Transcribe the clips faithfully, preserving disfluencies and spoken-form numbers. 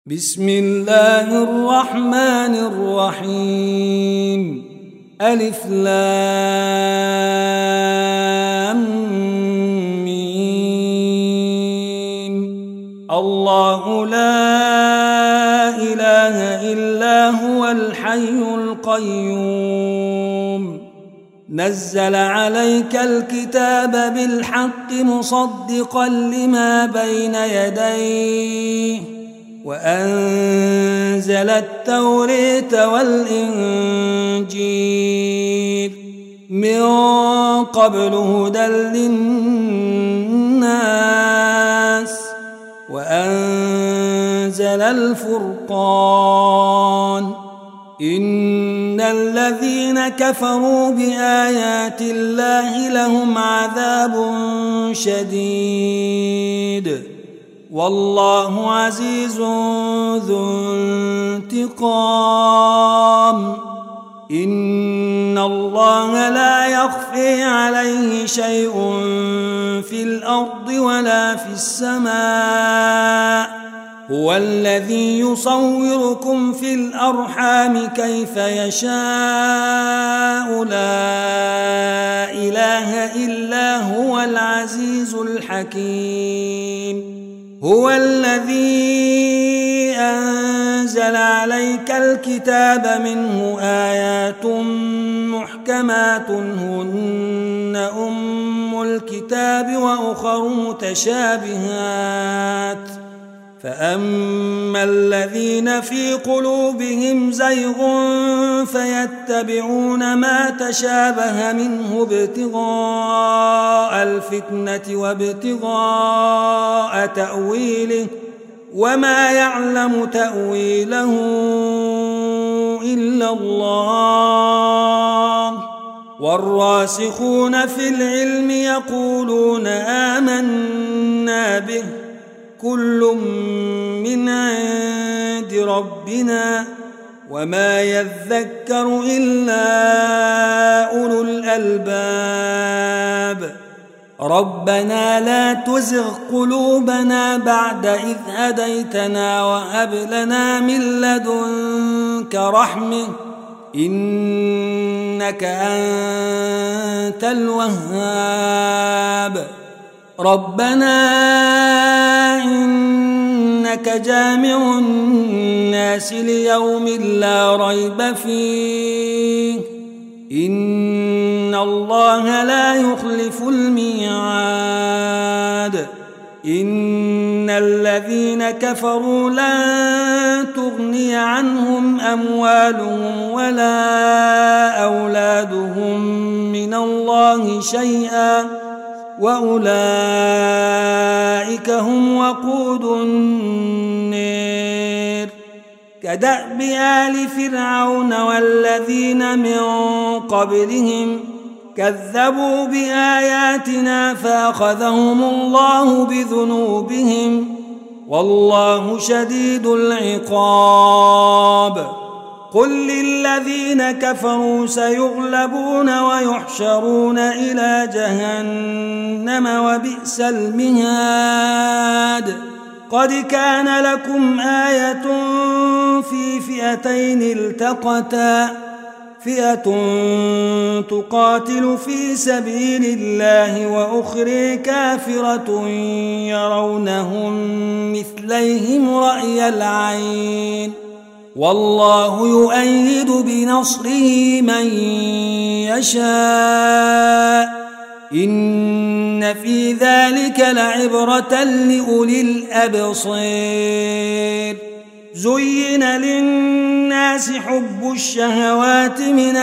بسم الله الرحمن الرحيم. ألف لام ميم. الله لا إله إلا هو الحي القيوم. نزل عليك الكتاب بالحق مصدقا لما بين يديه وأنزل التوراة والإنجيل من قبل هدى للناس وأنزل الفرقان. إن الذين كفروا بآيات الله لهم عذاب شديد والله عزيز ذو انتقام. إن الله لا يخفي عليه شيء في الأرض ولا في السماء. هو الذي يصوركم في الأرحام كيف يشاء. لا إله إلا هو العزيز الحكيم. هو الذي أنزل عليك الكتاب منه آيات محكمات هن أم الكتاب وأخر متشابهات. فأما الذين في قلوبهم زيغ فيتبعون ما تشابه منه ابتغاء الفتنة وابتغاء تأويله وما يعلم تأويله إلا الله. والراسخون في العلم يقولون آمنا به كل من عند ربنا وما يذكر إلا أولو الألباب. ربنا لا تزغ قلوبنا بعد إذ هديتنا وهب لنا من لدنك رحمة إنك أنت الوهاب. ربنا إنك جامع الناس ليوم لا ريب فيه إن الله لا يخلف الميعاد. إن الذين كفروا لن تغني عنهم أموالهم ولا أولادهم من الله شيئا وأولئك هم وقود النار. كدأب آل فرعون والذين من قبلهم كذبوا بآياتنا فأخذهم الله بذنوبهم والله شديد العقاب. قل للذين كفروا سيغلبون ويحشرون إلى جهنم وبئس المهاد. قد كان لكم آية في فئتين التقتا فئة تقاتل في سبيل الله وأخرى كافرة يرونهم مثليهم رأي العين والله يؤيد بنصره من يشاء. إن في ذلك لعبرة لأولي الأبصار. زين للناس حب الشهوات من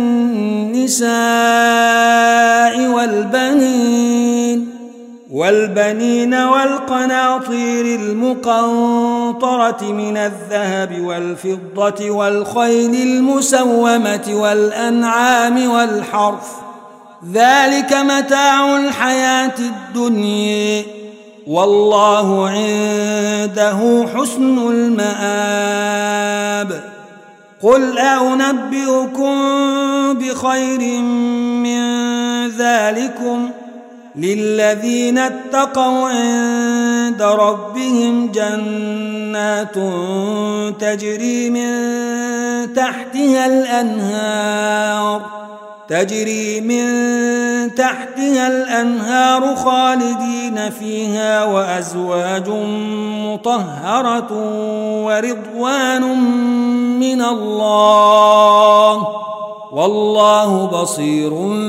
النساء والبنين والبنين والقناطير المقنطرة من الذهب والفضة والخيل المسومة والأنعام والحرث ذلك متاع الحياة الدنيا والله عنده حسن المآب. قل أنبئكم بخير من ذلكم للذين اتقوا عند ربهم جنات تجري من تحتها الأنهار تجري من تحتها الأنهار خالدين فيها وأزواج مطهرة ورضوان من الله والله بصير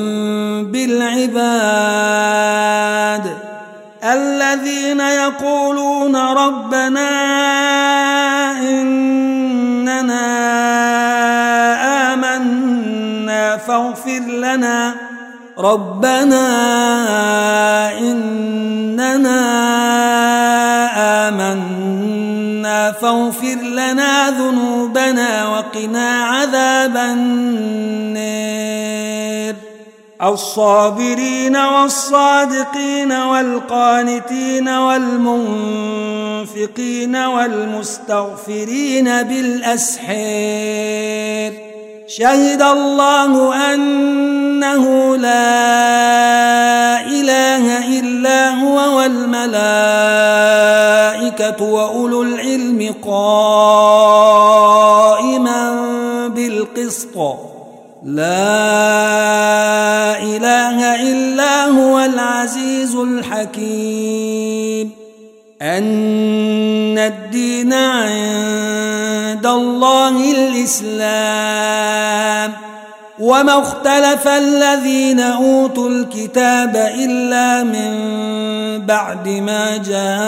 بالعباد الذين يقولون ربنا إننا آمنا فاغفر لنا ربنا إننا آمنا فاغفر لنا ذنوبنا وقنا عذاب النار الصابرين والصادقين والقانتين والمنفقين والمستغفرين بالأسحار شهد الله أنه لا إله إلا هو والملائكة وأولو العلم قائما بالقسط لا إله إلا هو العزيز الحكيم أن الدين عند الله الإسلام وما اختلف الذين أوتوا الكتاب إلا من بعد ما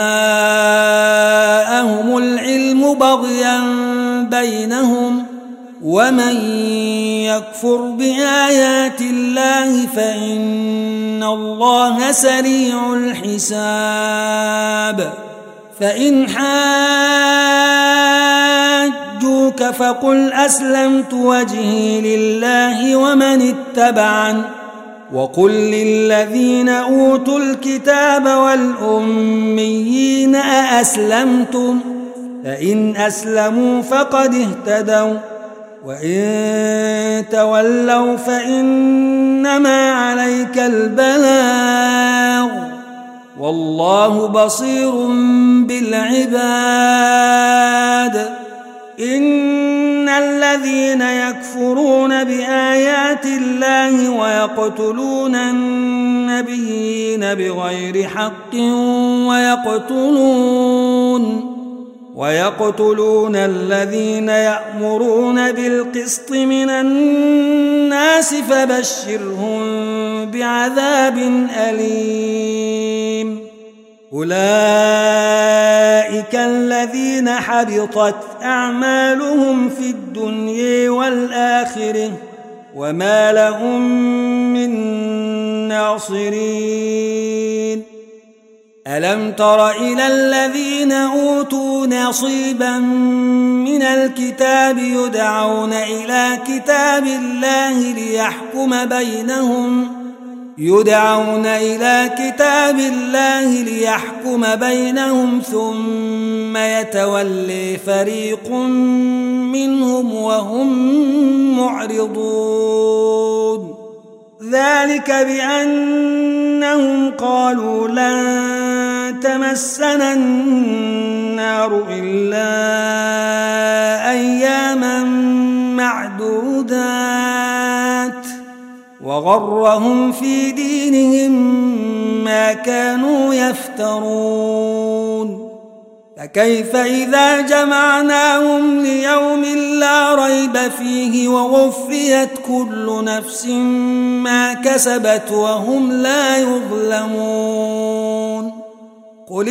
جاءهم العلم بغيا بينهم ومن يكفر بآيات الله فإن الله سريع الحساب فإن حاجوك فقل أسلمت وجهي لله ومن اتبعن وقل للذين أوتوا الكتاب والأميين أأسلمتم فإن أسلموا فقد اهتدوا وإن تولوا فإنما عليك البلاغ والله بصير بالعباد إن الذين يكفرون بآيات الله ويقتلون النبيين بغير حق ويقتلون ويقتلون الذين يأمرون بالقسط من الناس فبشرهم بعذاب أليم أولئك الذين حبطت أعمالهم في الدنيا والآخرة وما لهم من ناصرين ألم تر إلى الذين أوتوا نصيبا من الكتاب يدعون إلى كتاب الله ليحكم بينهم يدعون إلى كتاب الله ليحكم بينهم ثم يتولي فريق منهم وهم معرضون ذلك بأنهم قالوا لن تمسنا النار إلا أياما معدودات وغرهم في دينهم ما كانوا يفترون فكيف إذا جمعناهم ليوم لا ريب فيه ووفيت كل نفس ما كسبت وهم لا يظلمون قل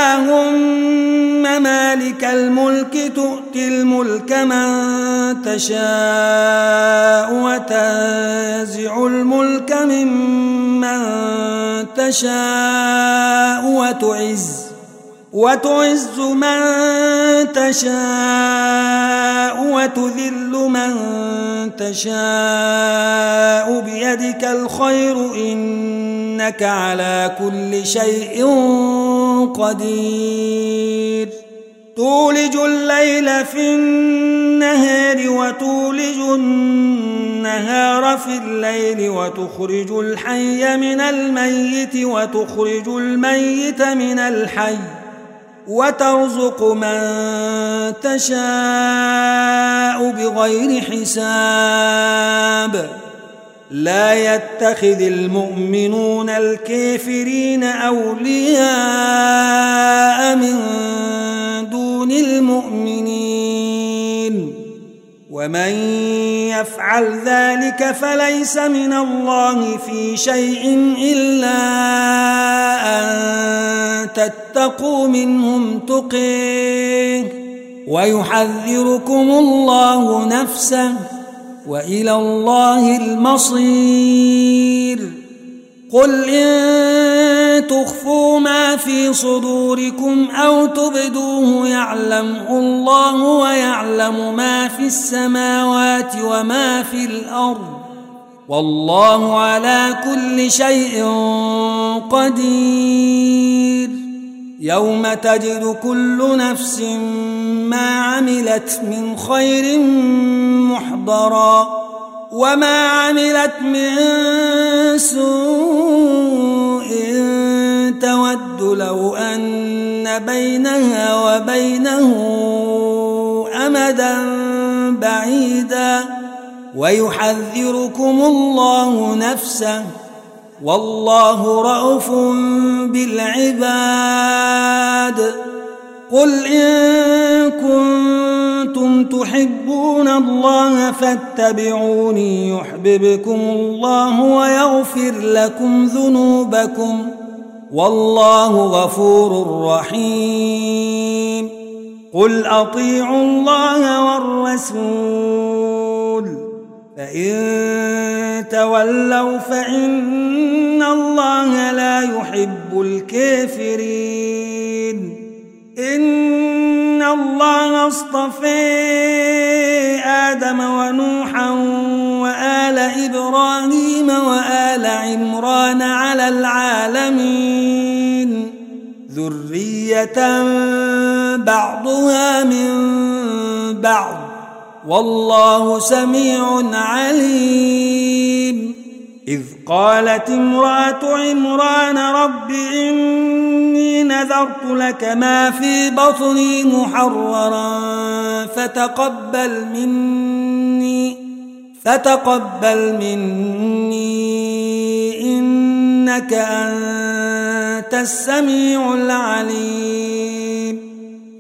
اللهم مالك الملك تؤتي الملك من تشاء وتنزع الملك ممن تشاء وتعز وتعز من تشاء وتذل من تشاء بيدك الخير إنك على كل شيء قدير تولج الليل في النهار وتولج النهار النهار في الليل وتخرج الحي من الميت وتخرج الميت من الحي وترزق من تشاء بغير حساب لا يتخذ المؤمنون الكافرين أولياء من دون المؤمنين ومن يفعل ذلك فليس من الله في شيء إلا أن تتقوا منهم تقيه ويحذركم الله نفسه وإلى الله المصير قل إن تخفوا ما في صدوركم أو تبدوه يعلمه الله ويعلم ما في السماوات وما في الأرض والله على كل شيء قدير يوم تجد كل نفس ما عملت من خير محضرا وما عملت من سوء تود لو أن بينها وبينه أمدا بعيدا ويحذركم الله نفسه والله رءوف بالعباد قل إن كنتم تحبون الله فاتبعوني يحببكم الله ويغفر لكم ذنوبكم والله غفور رحيم قل أطيعوا الله والرسول فإن تولوا فإن الله لا يحب الكافرين إن الله اصطفى آدم ونوحا وآل إبراهيم وآل عمران على العالمين ذرية بعضها من بعض والله سميع عليم إذ قالت امرأة عمران رب إني نذرت لك ما في بطني محررا فتقبل مني فتقبل مني إنك أنت السميع العليم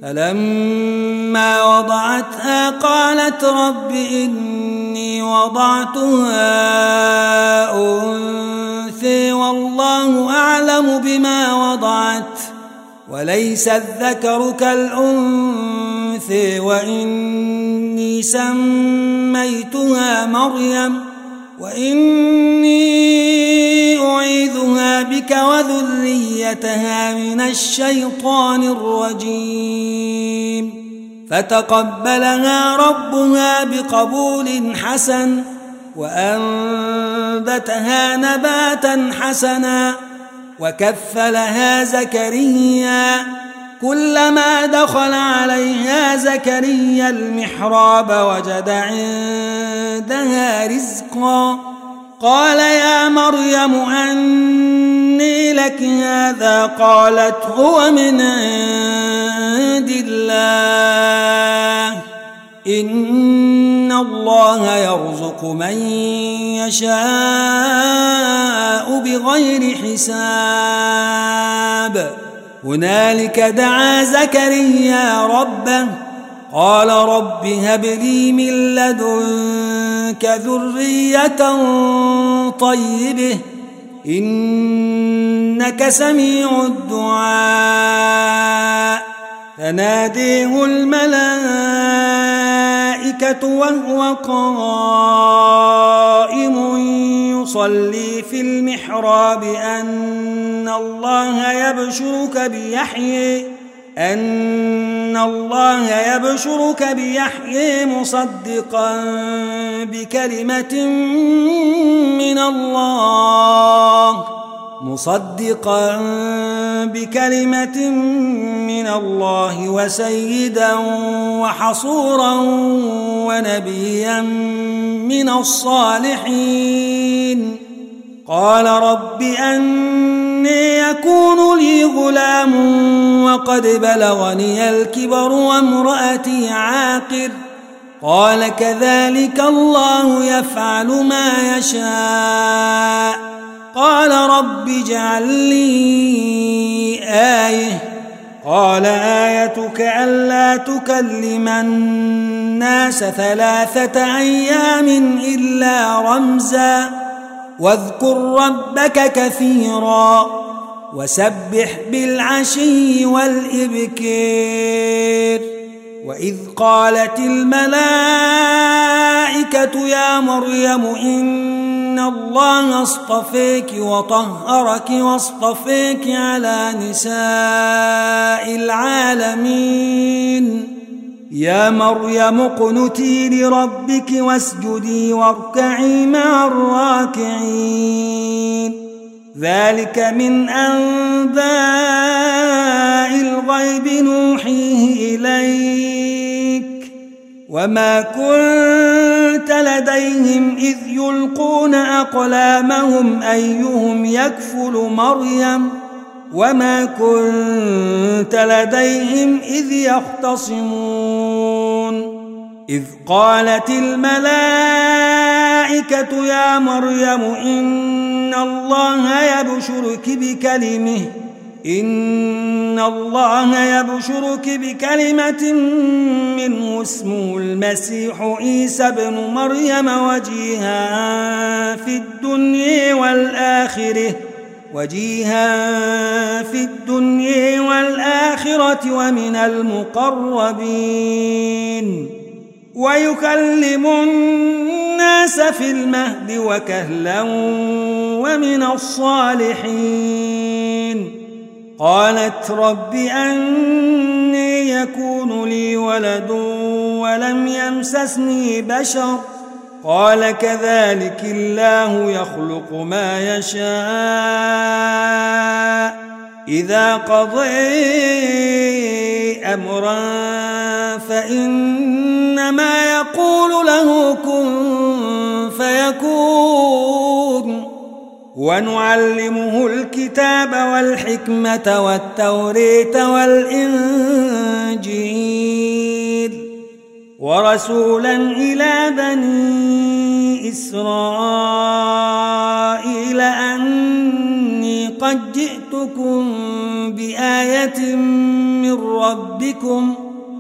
فلما وضعتها قالت رب إني وضعتها أنثى والله أعلم بما وضعت وليس الذكر كالأنثى وإني سميتها مريم وإني أعيذها بك وذريتها من الشيطان الرجيم فتقبلها ربها بقبول حسن وأنبتها نباتا حسنا وكفلها زكريا كلما دخل عليها زكريا المحراب وجد عندها رزقا قال يا مريم أني لك هذا قالت هو من عند الله إن الله يرزق من يشاء بغير حساب هنالك دعا زكريا ربه قال رب هب لي من لدنك ذرية طيبة إنك سميع الدعاء فناديه الملائكة وهو قائم يصلي في المحراب أن الله يبشرك بيحيى أن الله يبشرك بيحيى مصدقا بكلمة من الله مصدقا بكلمة من الله وسيدا وحصورا ونبيا من الصالحين. قال رب أني يكون لي غلام وقد بلغني الكبر وامرأتي عاقر. قال كذلك الله يفعل ما يشاء. قال رب اجعل لي آية. قال آيتك ألا تكلم الناس ثلاثة أيام إلا رمزا واذكر ربك كثيرا وسبح بالعشي والإبكار. وإذ قالت الملائكة يا مريم إن الله اصطفيك وطهرك واصطفيك على نساء العالمين. يا مريم اقنتي لربك واسجدي واركعي مع الراكعين. ذلك من أنباء الغيب نوحيه إليك وما كنت لديهم إذ يلقون أقلامهم أيهم يكفل مريم وما كنت لديهم إذ يختصمون. إذ قالت الملائكة يا مريم إن الله يبشرك بكلمه إن الله يبشرك بكلمة منه اسمه المسيح عيسى ابن مريم وجيها في الدنيا والآخرة وجيها في الدنيا والآخرة ومن المقربين ويكلم الناس في المهد وكهلا ومن الصالحين. قالت رب أني يكون لي ولد ولم يمسسني بشر. قال كذلك الله يخلق ما يشاء إذا قضى أمرا فإنما يقول له كن فيكون. ونعلمه الكتاب والحكمة والتوريت والإنجيل ورسولا إلى بني إسرائيل أني قد جئتكم بآية من ربكم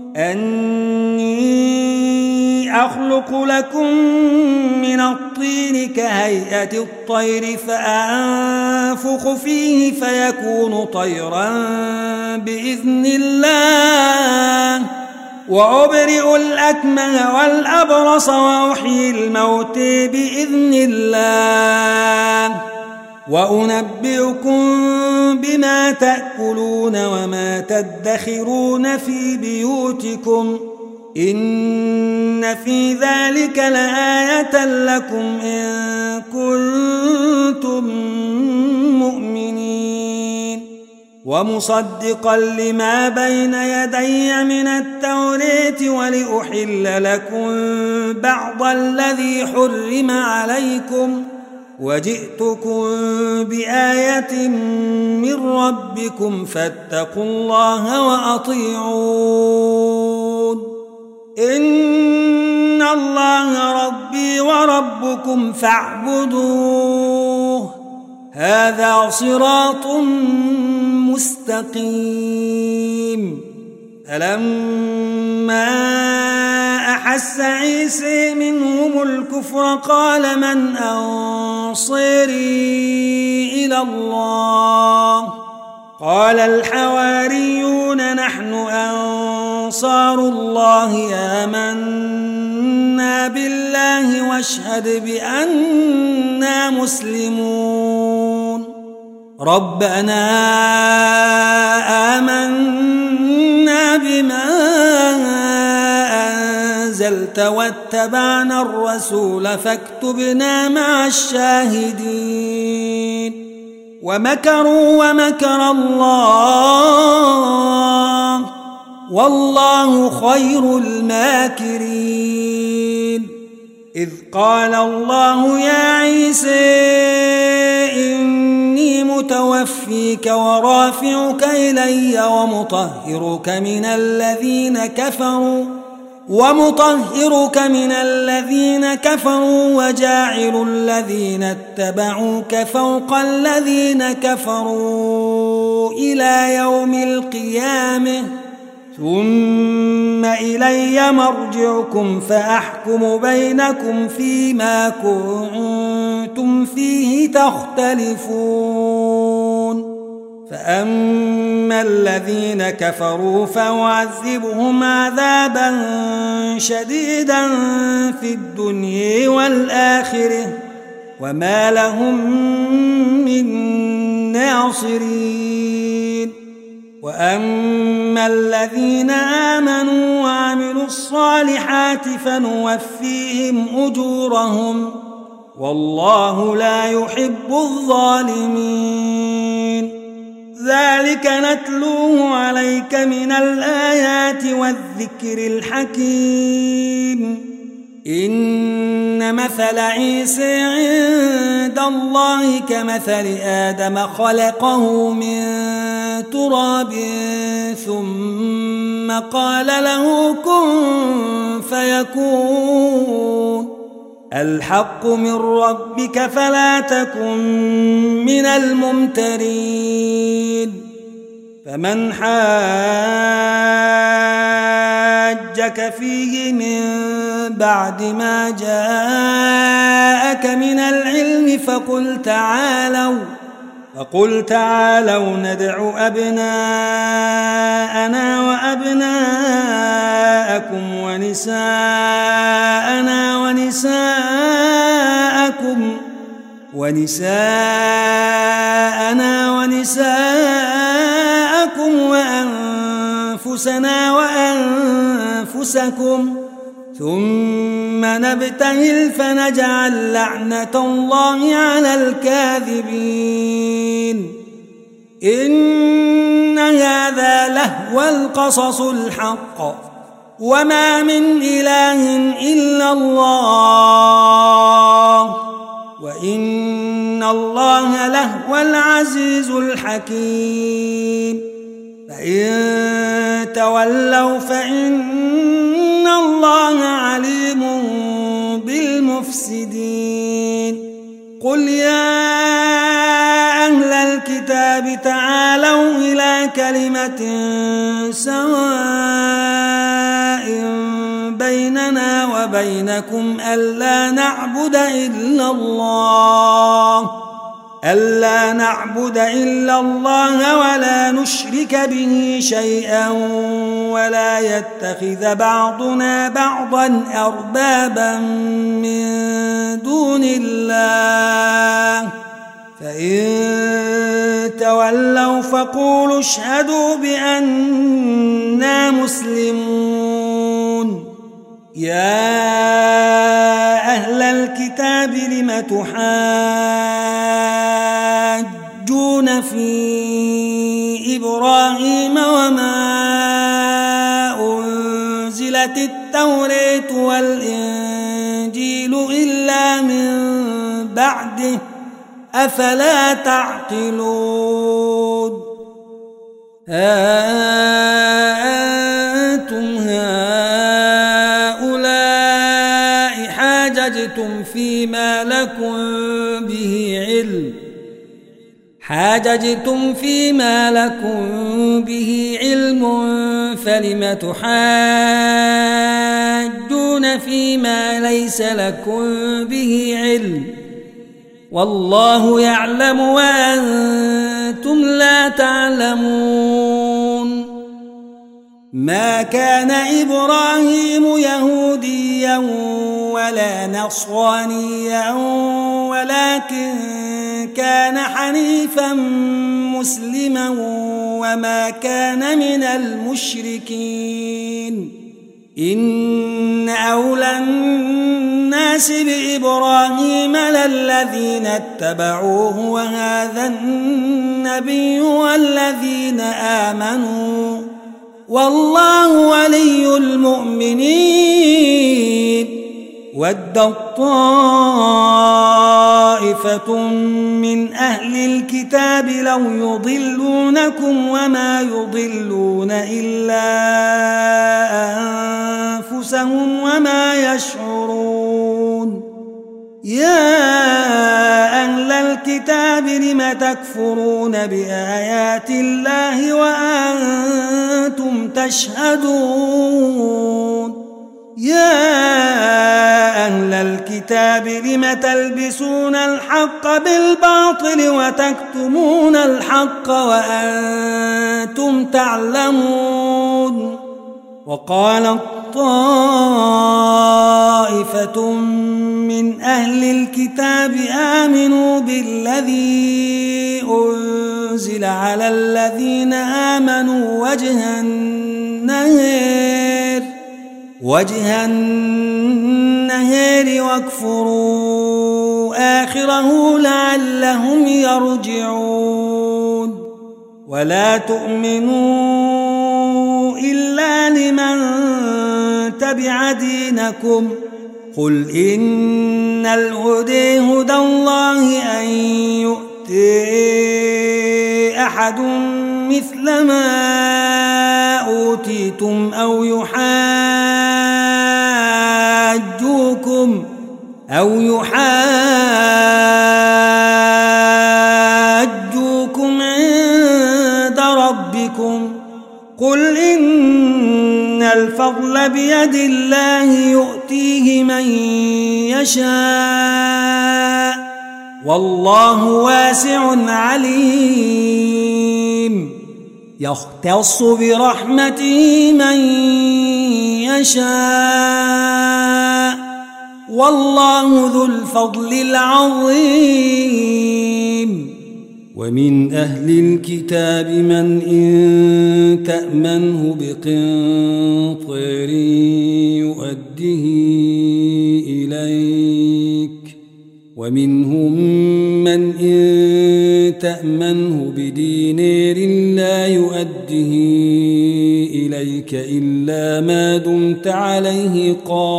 أني أخلق لكم من الطين كهيئة الطير فأنفخ فيه فيكون طيرا بإذن الله وأبرئ الأكمه والأبرص وأحيي الموت بإذن الله وأنبئكم بما تأكلون وما تدخرون في بيوتكم إن في ذلك لآية لكم إن كنتم مؤمنين. ومصدقا لما بين يدي من التوراة ولأحل لكم بعض الذي حرم عليكم وجئتكم بآية من ربكم فاتقوا الله وأطيعون. إن الله ربي وربكم فاعبدوه هذا صراط مستقيم. فلما أحس عيسى منهم الكفر قال من أنصاري إلى الله قال الحواريون نحن أنصار الله آمنا بالله واشهد بأننا مسلمون. ربنا آمنا بما أنزلت واتبعنا الرسول فاكتبنا مع الشاهدين. ومكروا ومكر الله والله خير الماكرين إذ قال الله يا عيسى إني متوفيك ورافعك إلي ومطهرك من الذين كفروا ومطهرك من الذين كفروا وجاعل الذين اتبعوك فوق الذين كفروا إلى يوم القيامة ثم إلي مرجعكم فأحكم بينكم فيما كنتم فيه تختلفون فأما الذين كفروا فأعذبهم عذابا شديدا في الدنيا والآخرة وما لهم من ناصرين وأما الذين آمنوا وعملوا الصالحات فنوفيهم أجورهم والله لا يحب الظالمين ذلك نتلوه عليك من الآيات والذكر الحكيم إن مثل عيسى عند الله كمثل آدم خلقه من تراب ثم قال له كن فيكون الحق من ربك فلا تكن من الممترين فمن حاجك فيه من بعد ما جاءك من العلم فقل تعالوا فقل تعالوا ندع أبناءنا وأبناءكم ونساءنا ونساءكم ونساءنا ونساءكم وأنفسنا وأنفسكم ثم نبتهل فنجعل لعنة الله على الكاذبين إن هذا لهو القصص الحق وما من إله إلا الله وإن الله لهو العزيز الحكيم فإن تولوا فإن الله عليم بالمفسدين قل يا أهل الكتاب تعالوا إلى كلمة سواء بيننا وبينكم ألا نعبد إلا الله ألا نعبد إلا الله ولا نشرك به شيئا ولا يتخذ بعضنا بعضا أربابا من دون الله فإن تولوا فقولوا اشهدوا بأننا مسلمون يا أهل الكتاب لم تحاجون في إبراهيم وما أنزلت التوراة والإنجيل إلا من بعده أفلا تعقلون ها أنتم هؤلاء حاججتم فيما لكم به علم حاججتم فيما لكم به علم فلم تحاجون فيما ليس لكم به علم والله يعلم وأنتم لا تعلمون ما كان إبراهيم يهوديا ولا نصرانيا ولكن كان حنيفا مسلما وما كان من المشركين إن أولى الناس حسب إبراهيم للذين اتبعوه وهذا النبي والذين آمنوا والله ولي المؤمنين. ودت طائفة من أهل الكتاب لو يضلونكم وما يضلون إلا أنفسهم وما يشعرون. يا أهل الكتاب لم تكفرون بآيات الله وأنتم تشهدون. يا أهل الكتاب لم تلبسون الحق بالباطل وتكتمون الحق وأنتم تعلمون. وقالت طائفة من أهل الكتاب آمنوا بالذي أنزل على الذين آمنوا وجه النهار وجه النهار واكفروا آخره لعلهم يرجعون. ولا تؤمنوا إلا لمن تبع دينكم. قل إن الهدى هدى الله أن يؤتي أحد مثل ما أوتيتم أو يحاجوكم أو يحاجوكم عند ربكم. قل إن الفضل بيد الله يؤتيه من يشاء والله واسع عليم. يختص برحمته من يشاء والله ذو الفضل العظيم. ومن أهل الكتاب من إن تأمنه بقنطير يؤده إليك ومنهم من إن تأمنه بدينار لا يؤده إليك إلا ما دمت عليه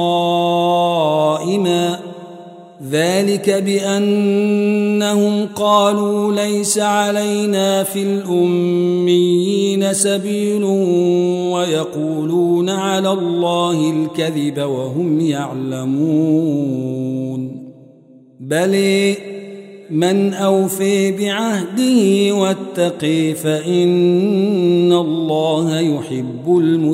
قائما. ذلك بأنهم قالوا ليس علينا في الأميين سبيل ويقولون على الله الكذب وهم يعلمون. بل من أوفي بعهده واتقي فإن الله يحب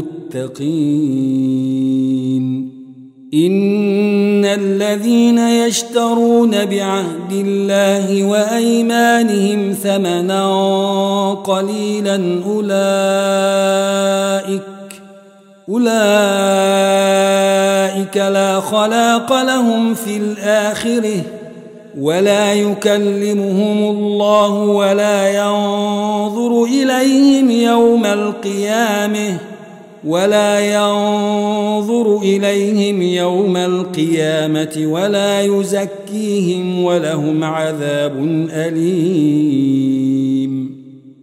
المتقين. إن الذين يشترون بعهد الله وأيمانهم ثمنا قليلا أولئك أولئك لا خلاق لهم في الآخرة ولا يكلمهم الله ولا ينظر إليهم يوم القيامة ولا ينظر إليهم يوم القيامة ولا يزكيهم ولهم عذاب أليم.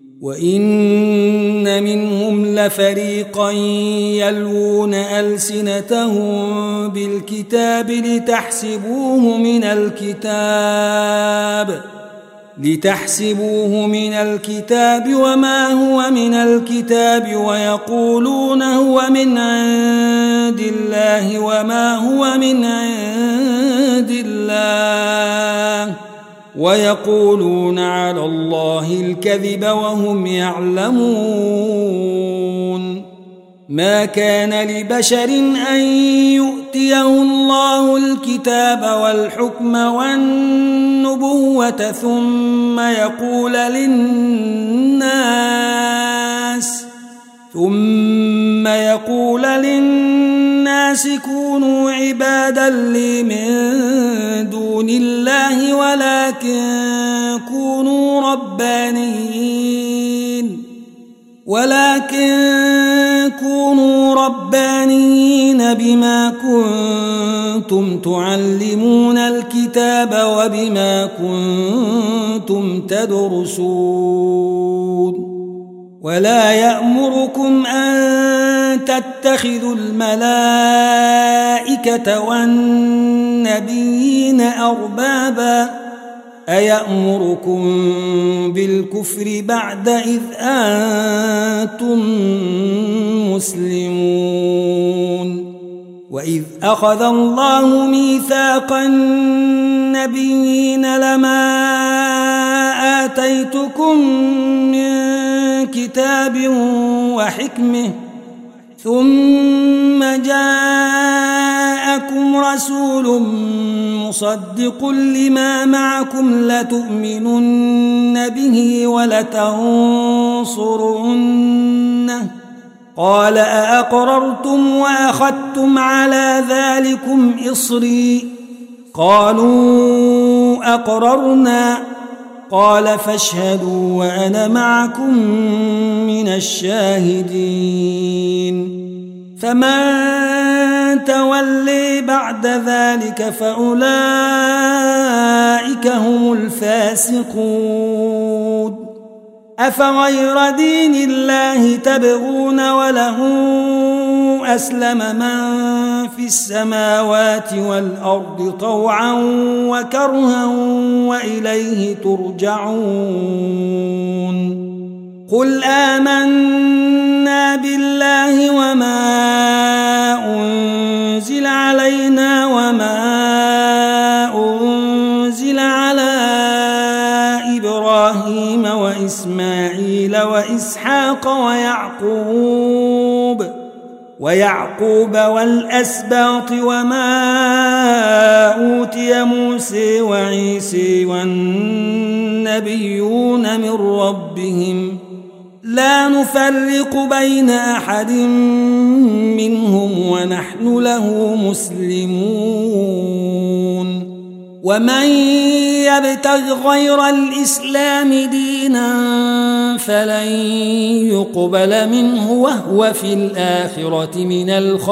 وإن منهم لفريقا يلوون ألسنتهم بالكتاب لتحسبوه من الكتاب لتحسبوه من الكتاب وما هو من الكتاب ويقولون هو من عند الله وما هو من عند الله ويقولون على الله الكذب وهم يعلمون. ما كان لبشر أن يؤتيه الله الكتاب والحكم والنبوة ثم يقول للناس ثم يقول للناس كونوا عبادا لي من دون الله ولكن كونوا ربانيين ولكن كونوا ربانيين بما كنتم كنتم تعلمون الكتاب وبما كنتم تدرسون ولا يأمركم أن تتخذوا الملائكة والنبيين أربابا أيأمركم بالكفر بعد إذ أنتم مسلمون وإذ أخذ الله ميثاق النبيين لما آتيتكم من كتاب وحكمة ثم جاءكم رسول مصدق لما معكم لتؤمنن به ولتنصرنه قال أأقررتم وأخذتم على ذلكم إصري قالوا أقررنا قال فاشهدوا وأنا معكم من الشاهدين فمن تولي بعد ذلك فأولئك هم الفاسقون أفغير دين الله تبغون وله أسلم من في السماوات والأرض طوعا وكرها وإليه ترجعون قل آمنا بالله وما أنزل علينا وما أنزل على إبراهيم وإسماعيل وإسحاق ويعقوب ويعقوب والأسباط وما أوتي موسى وعيسى والنبيون من ربهم لا نفرق بين أحد منهم ونحن له مسلمون ومن يبتغ غير الإسلام دينا فلن يقبل منه وهو في الآخرة من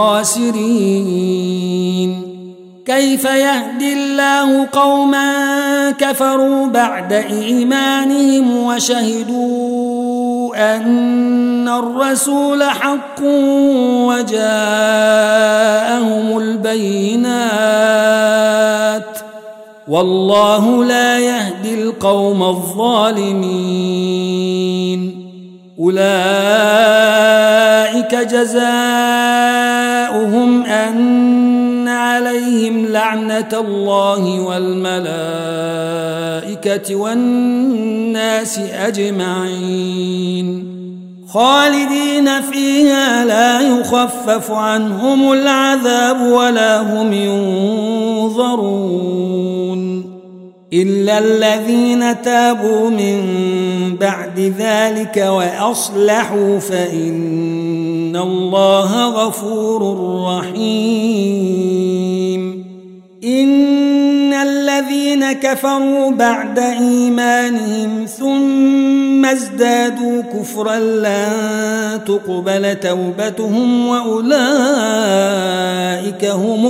الخاسرين كيف يهدي الله قوما كفروا بعد إيمانهم وشهدوا أن الرسول حق وجاءهم البينات والله لا يهدي القوم الظالمين أولئك جزاؤهم أن عليهم لعنة الله والملائكة والناس أجمعين خالدين فيها لا يخفف عنهم العذاب ولا هم ينظرون إلا الذين تابوا من بعد ذلك وأصلحوا فإن الله غفور رحيم إن الذين كفروا بعد إيمانهم ثم ازدادوا كفرا لن تقبل توبتهم وأولئك هم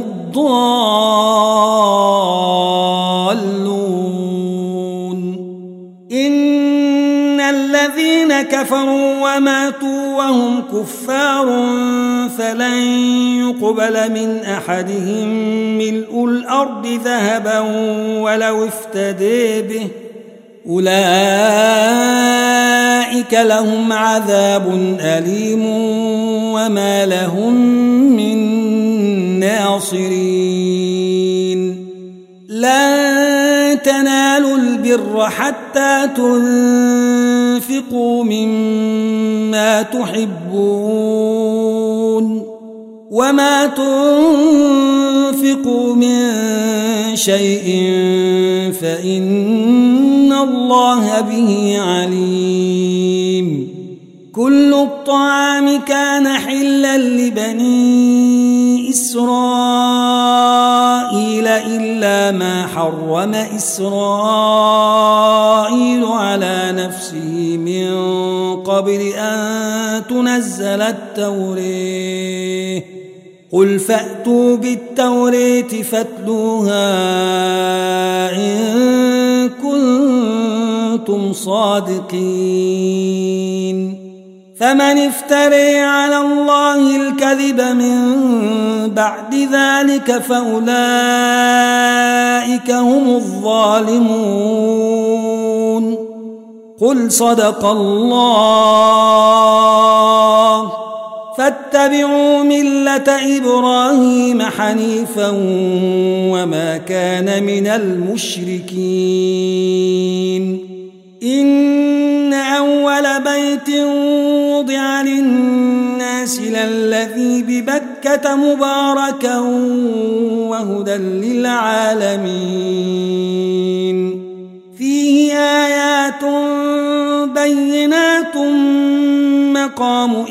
الضالون إن الذين كفروا وماتوا وهم كفار فلن يقبل من أحدهم ملء الأرض ذهبا ولو افتدي به أولئك لهم عذاب أليم وما لهم من ناصرين لن تنالوا البر حتى تنفقوا مما تحبون وما تنفقوا من شيء فإن الله به عليم كل الطعام كان حلا لبني إسرائيل إلا ما حرم إسرائيل على نفسه من قبل أن تنزل التوراة قل فأتوا بالتوراة فاتلوها إن كنتم صادقين فمن افتري على الله الكذب من بعد ذلك فأولئك هم الظالمون قل صدق الله فاتبعوا ملة إبراهيم حنيفا وما كان من المشركين إن أول بيت وضع للناس للذي ببكة مباركا وهدى للعالمين فيه آيات بينات مقام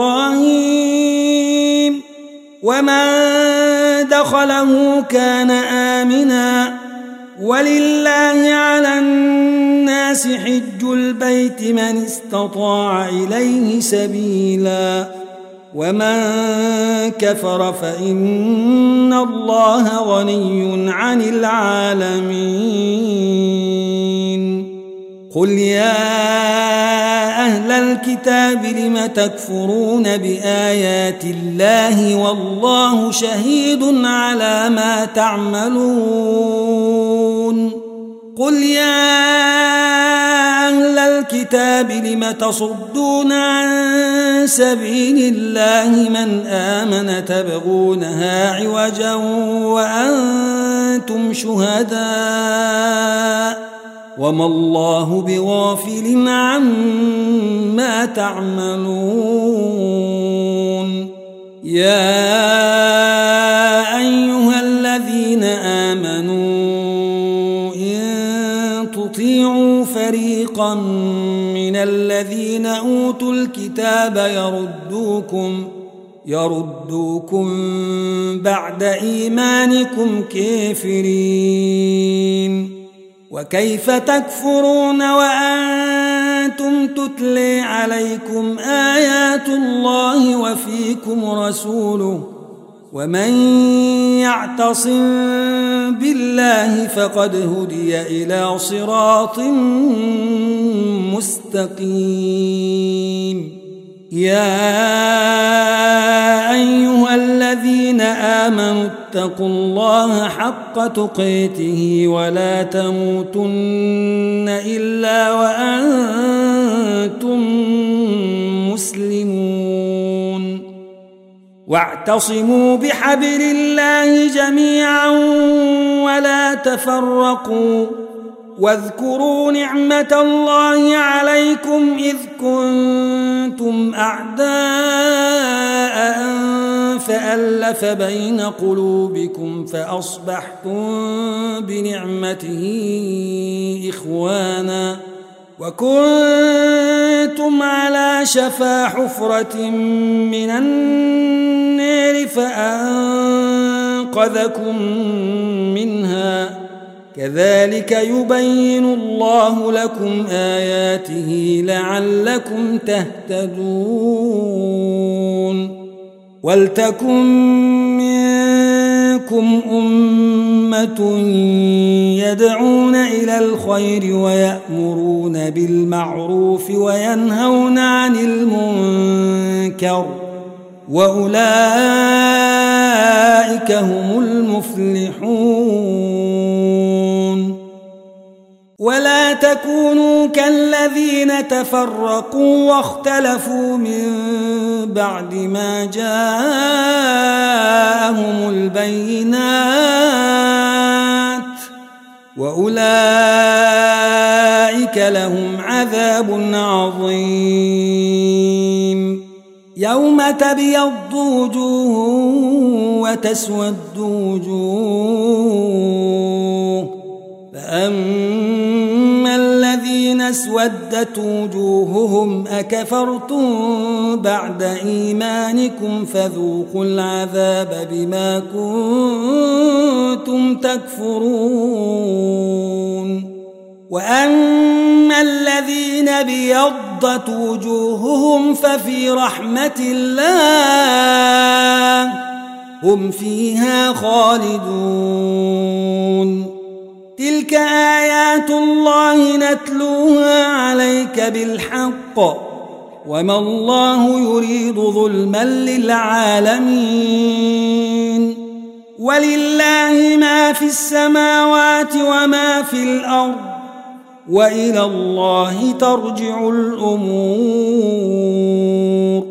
إبراهيم ومن دخله كان آمنا ولله على الناس حج البيت من استطاع إليه سبيلا ومن كفر فإن الله غني عن العالمين قل يا أهل الكتاب لم تكفرون بآيات الله والله شهيد على ما تعملون قل يا أهل الكتاب لم تصدون عن سبيل الله من آمن تبغونها عوجا وأنتم شهداء وما الله بغافل عما تعملون يا أيها الذين آمنوا إن تطيعوا فريقا من الذين أوتوا الكتاب يردوكم يردوكم بعد إيمانكم كافرين وكيف تكفرون وأنتم تتلي عليكم آيات الله وفيكم رسوله ومن يعتصم بالله فقد هدي إلى صراط مستقيم يا أيها الذين آمنوا اتقوا الله حق تقاته ولا تموتن إلا وأنتم مسلمون واعتصموا بحبل الله جميعا ولا تفرقوا واذكروا نعمة الله عليكم إذ كنتم أعداء فألف بين قلوبكم فأصبحتم بنعمته إخوانا وكنتم على شفا حفرة من النار فأنقذكم منها كذلك يبين الله لكم آياته لعلكم تهتدون ولتكن منكم أمة يدعون إلى الخير ويأمرون بالمعروف وينهون عن المنكر وأولئك هم المفلحون ولا تكونوا كالذين تفرقوا واختلفوا من بعد ما جاءهم البينات وأولئك لهم عذاب عظيم يوم تبيض وجوه وتسود وجوه فأما الذين اسودت وجوههم أكفرتم بعد إيمانكم فذوقوا العذاب بما كنتم تكفرون وأما الذين بيضت وجوههم ففي رحمة الله هم فيها خالدون تلك آيات الله نتلوها عليك بالحق وما الله يريد ظلما للعالمين ولله ما في السماوات وما في الأرض وإلى الله ترجع الأمور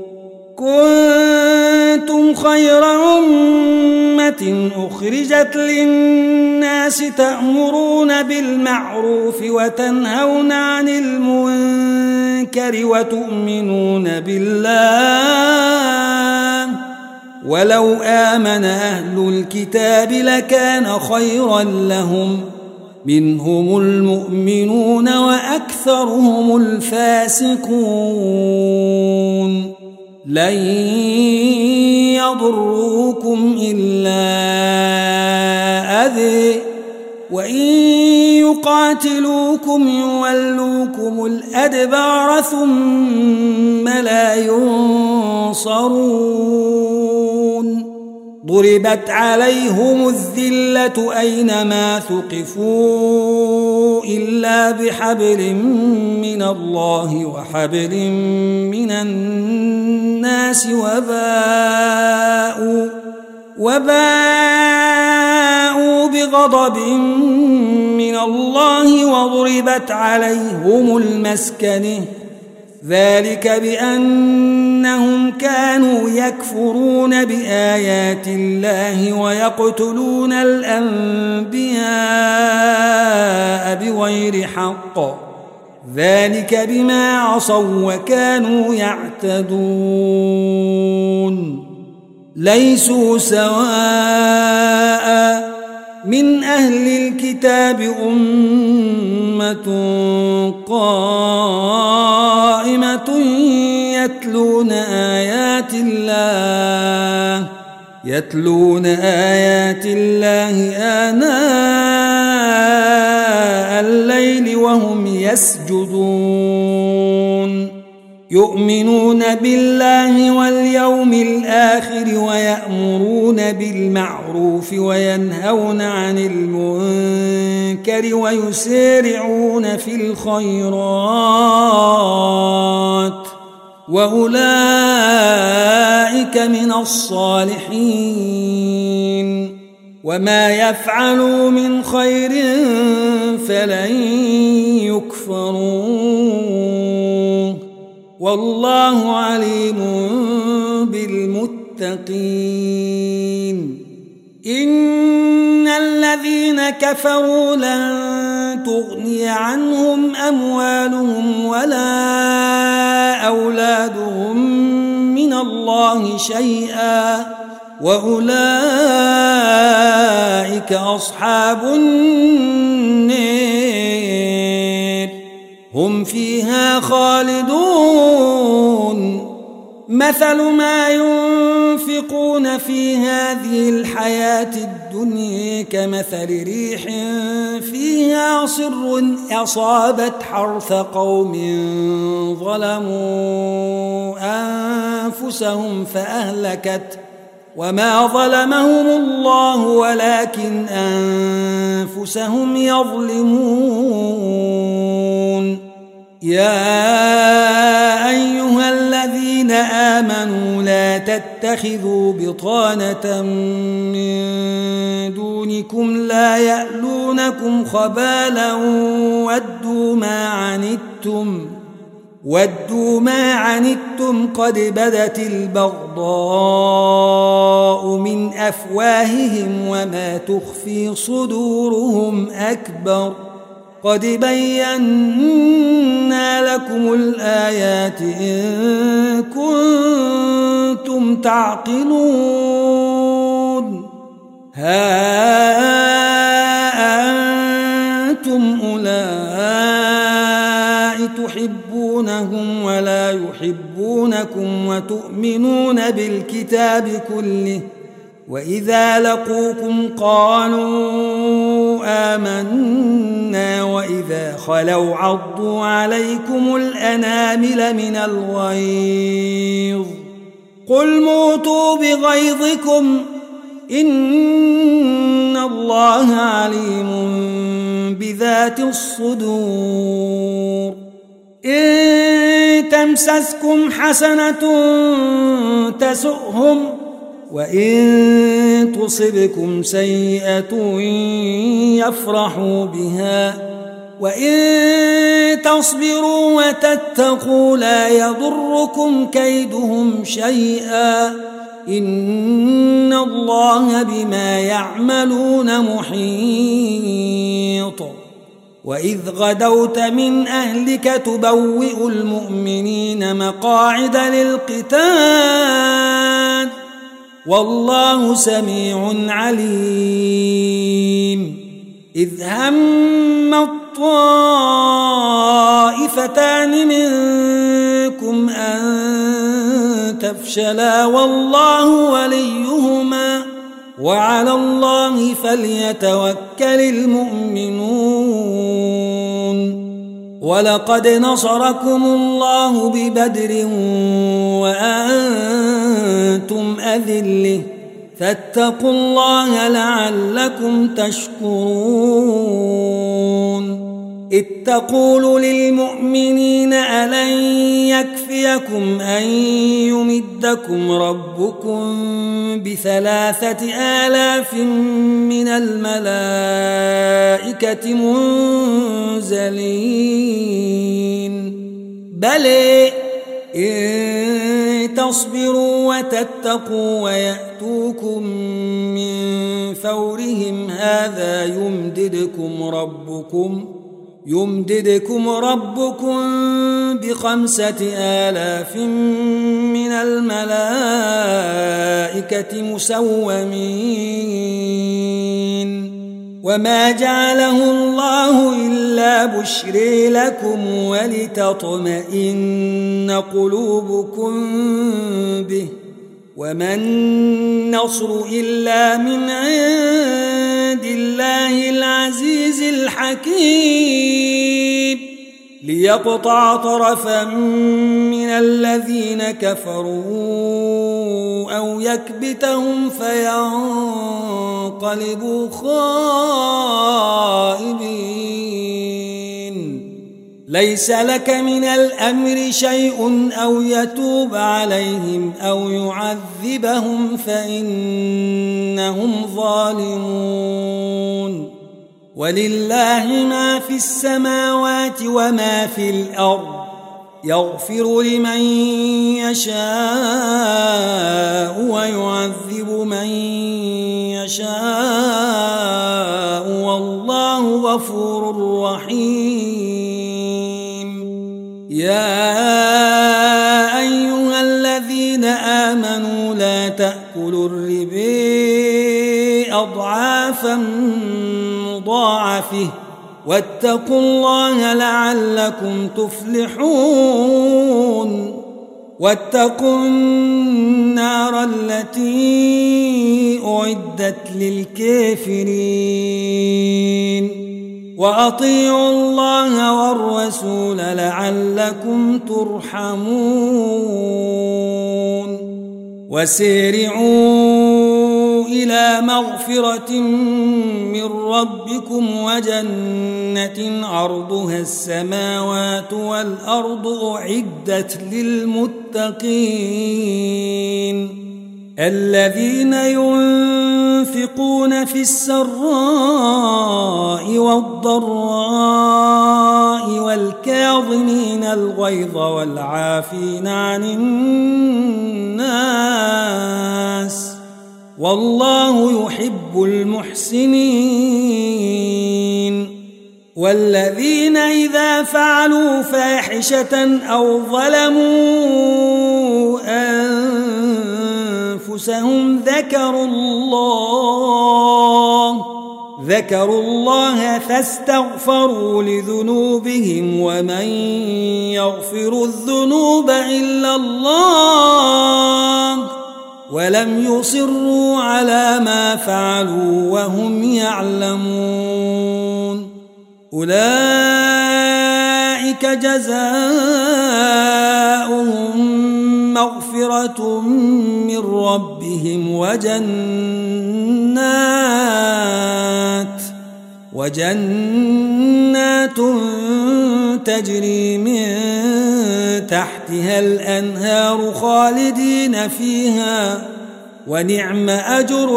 كنتم خير أمة أخرجت للناس تأمرون بالمعروف وتنهون عن المنكر وتؤمنون بالله ولو آمن أهل الكتاب لكان خيرا لهم منهم المؤمنون وأكثرهم الفاسقون لن يضروكم إلا أذى وإن يقاتلوكم يولوكم الأدبار ثم لا ينصرون ضربت عليهم الذلة أينما ثقفوا إلا بحبل من الله وحبل من الناس وباءوا وباءوا بغضب من الله وضربت عليهم المسكنة ذلك بأنهم كانوا يكفرون بآيات الله ويقتلون الأنبياء بغير حق ذلك بما عصوا وكانوا يعتدون ليسوا سواء من أهل الكتاب أمة قائمة يتلون آيات الله يتلون آيات الله آناء الليل وهم يسجدون يؤمنون بالله واليوم الآخر ويأمرون بالمعروف وينهون عن المنكر ويسارعون في الخيرات وأولئك من الصالحين وما يفعلوا من خير فلن يكفروا والله عليم بالمتقين إن الذين كفروا لن تغني عنهم أموالهم ولا أولادهم من الله شيئا وأولئك أصحاب النار هم فيها خالدون مثل ما ينفقون في هذه الحياة الدنيا كمثل ريح فيها صر أصابت حرث قوم ظلموا أنفسهم فأهلكت وما ظلمهم الله ولكن أنفسهم يظلمون يا أيها الذين آمنوا لا تتخذوا بطانة من دونكم لا يألونكم خبالا ودوا ما عنتم ودوا ما عنتم قد بدت البغضاء من أفواههم وما تخفي صدورهم أكبر قد بينا لكم الآيات إن كنتم تعقلون ها أنتم أولئك تحبونهم ولا يحبونكم وتؤمنون بالكتاب كله وإذا لقوكم قالوا آمنا وإذا خلوا عضوا عليكم الأنامل من الغيظ قل موتوا بغيظكم إن الله عليم بذات الصدور إن تمسسكم حسنة تسؤهم وإن تصبكم سيئة يفرحوا بها وإن تصبروا وتتقوا لا يضركم كيدهم شيئا إن الله بما يعملون محيط وإذ غدوت من أهلك تبوئ المؤمنين مقاعد للقتال والله سميع عليم إذ هم الطائفتان منكم أن تفشلا والله وليهما وعلى الله فليتوكل المؤمنون ولقد نصركم الله ببدر وأنتم أذلة فاتقوا الله لعلكم تشكرون إذ تقول للمؤمنين ألن يكفيكم أن يمدكم ربكم بثلاثة آلاف من الملائكة منزلين بلى إن تصبروا وتتقوا ويأتوكم من فورهم هذا يمددكم ربكم يمددكم ربكم بخمسة آلاف من الملائكة مسومين وما جعله الله إلا بشرى لكم ولتطمئن قلوبكم به وما النصر إلا من عند الله العزيز الحكيم ليقطع طرفا من الذين كفروا أو يكبتهم فينقلبوا خائبين ليس لك من الأمر شيء أو يتوب عليهم أو يعذبهم فإنهم ظالمون ولله ما في السماوات وما في الأرض يغفر لمن يشاء ويعذب من يشاء والله غفور رحيم يا أيها الذين آمنوا لا تأكلوا الربا أضعافا مضاعفة واتقوا الله لعلكم تفلحون واتقوا النار التي أعدت للكافرين وأطيعوا الله والرسول لعلكم ترحمون وسارعوا إلى مغفرة من ربكم وجنة عرضها السماوات والأرض أعدت للمتقين الذين ينفقون في السراء والضراء والكاظمين الغيظ والعافين عن الناس والله يحب المحسنين والذين إذا فعلوا فاحشة أو ظلموا أنفسهم ذكروا الله ذكروا الله فاستغفروا لذنوبهم ومن يغفر الذنوب إلا الله ولم يصروا على ما فعلوا وهم يعلمون أولئك جزاؤهم مغفرة من ربهم وجنات وجنات تجري من تحتها الأنهار خالدين فيها ونعم أجر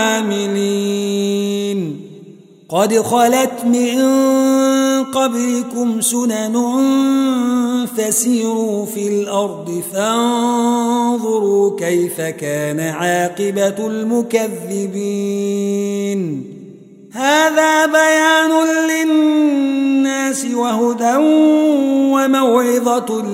العاملين قد خلت من قبلكم سنن فسيروا في الأرض فانظروا كيف كان عاقبة المكذبين هذا بيان للناس وهدى وموعظة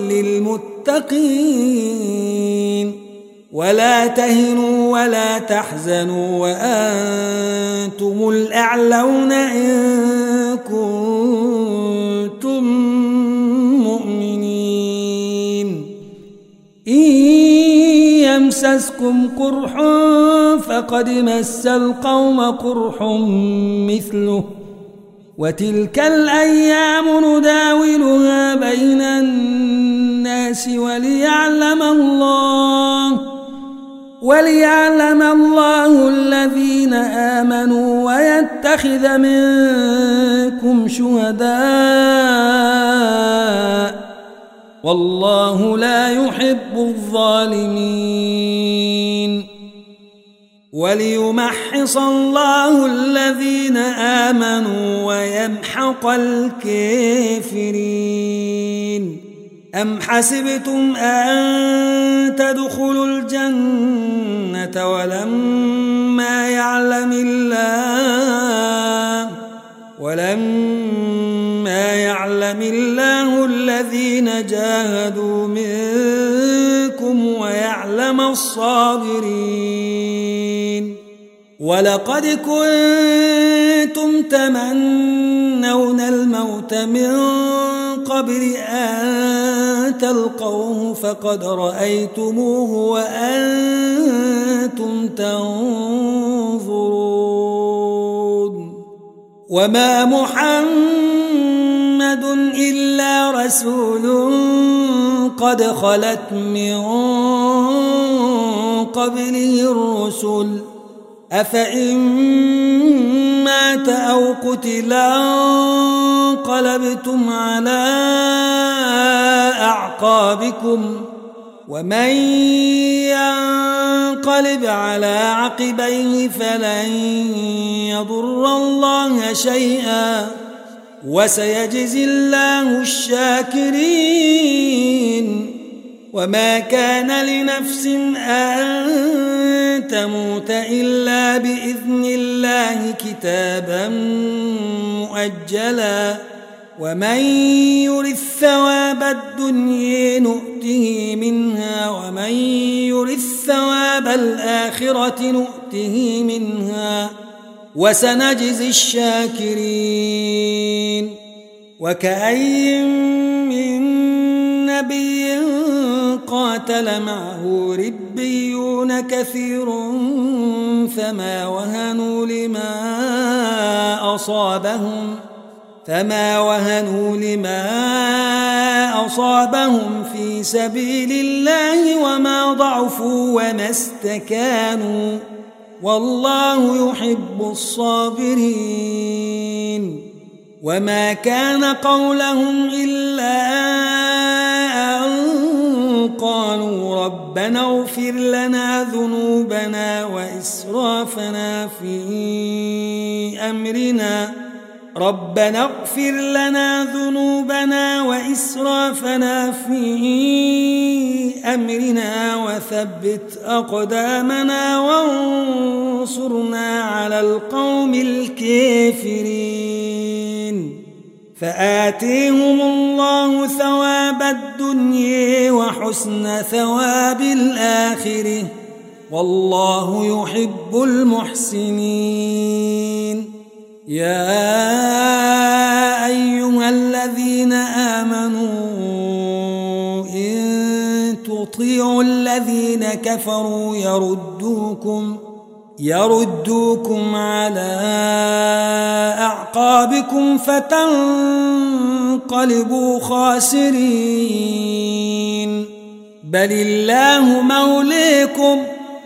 للمتقين ولا تهنوا ولا تحزنوا وأنتم الأعلون إن كنتم مؤمنين إن يمسسكم قرح فقد مس القوم قرح مثله وتلك الأيام نداولها بين الناس وليعلم الله وليعلم الله الذين آمنوا ويتخذ منكم شهداء والله لا يحب الظالمين وليمحص الله الذين آمنوا ويمحق الكافرين أم حسبتم أن تدخلوا الجنة ولما يعلم الله ولما يعلم الله الذين جاهدوا منكم ويعلم الصابرين ولقد كنتم تمنون الموت من قبل أن تلقوه فقد رأيتموه وأنتم تنظرون وما محمد إلا رسول قد خلت من قبله الرسل أفإن مات أو قتلا انقلبتم على أعقابكم ومن ينقلب على عقبيه فلن يضر الله شيئا وسيجزي الله الشاكرين وما كان لنفس أن تموت إلا بإذن الله كتابا مؤجلا ومن يرث ثواب الدنيا نؤته منها ومن يرث ثواب الآخرة نؤته منها وسنجزي الشاكرين وكأي من نبي قاتل معه ربيون كثير فما وهنوا لما أصابهم فما وهنوا لما أصابهم في سبيل الله وما ضعفوا وما استكانوا والله يحب الصابرين وما كان قولهم إلا أن قالوا ربنا اغفر لنا ذنوبنا وإسرافنا في أمرنا ربنا اغفر لنا ذنوبنا وإسرافنا في أمرنا وثبت أقدامنا وانصرنا على القوم الكافرين فآتيهم الله ثواب الدنيا وحسن ثواب الآخرة والله يحب المحسنين يا أيها الذين آمنوا إن تطيعوا الذين كفروا يردوكم يردوكم على أعقابكم فتنقلبوا خاسرين بل الله مولاكم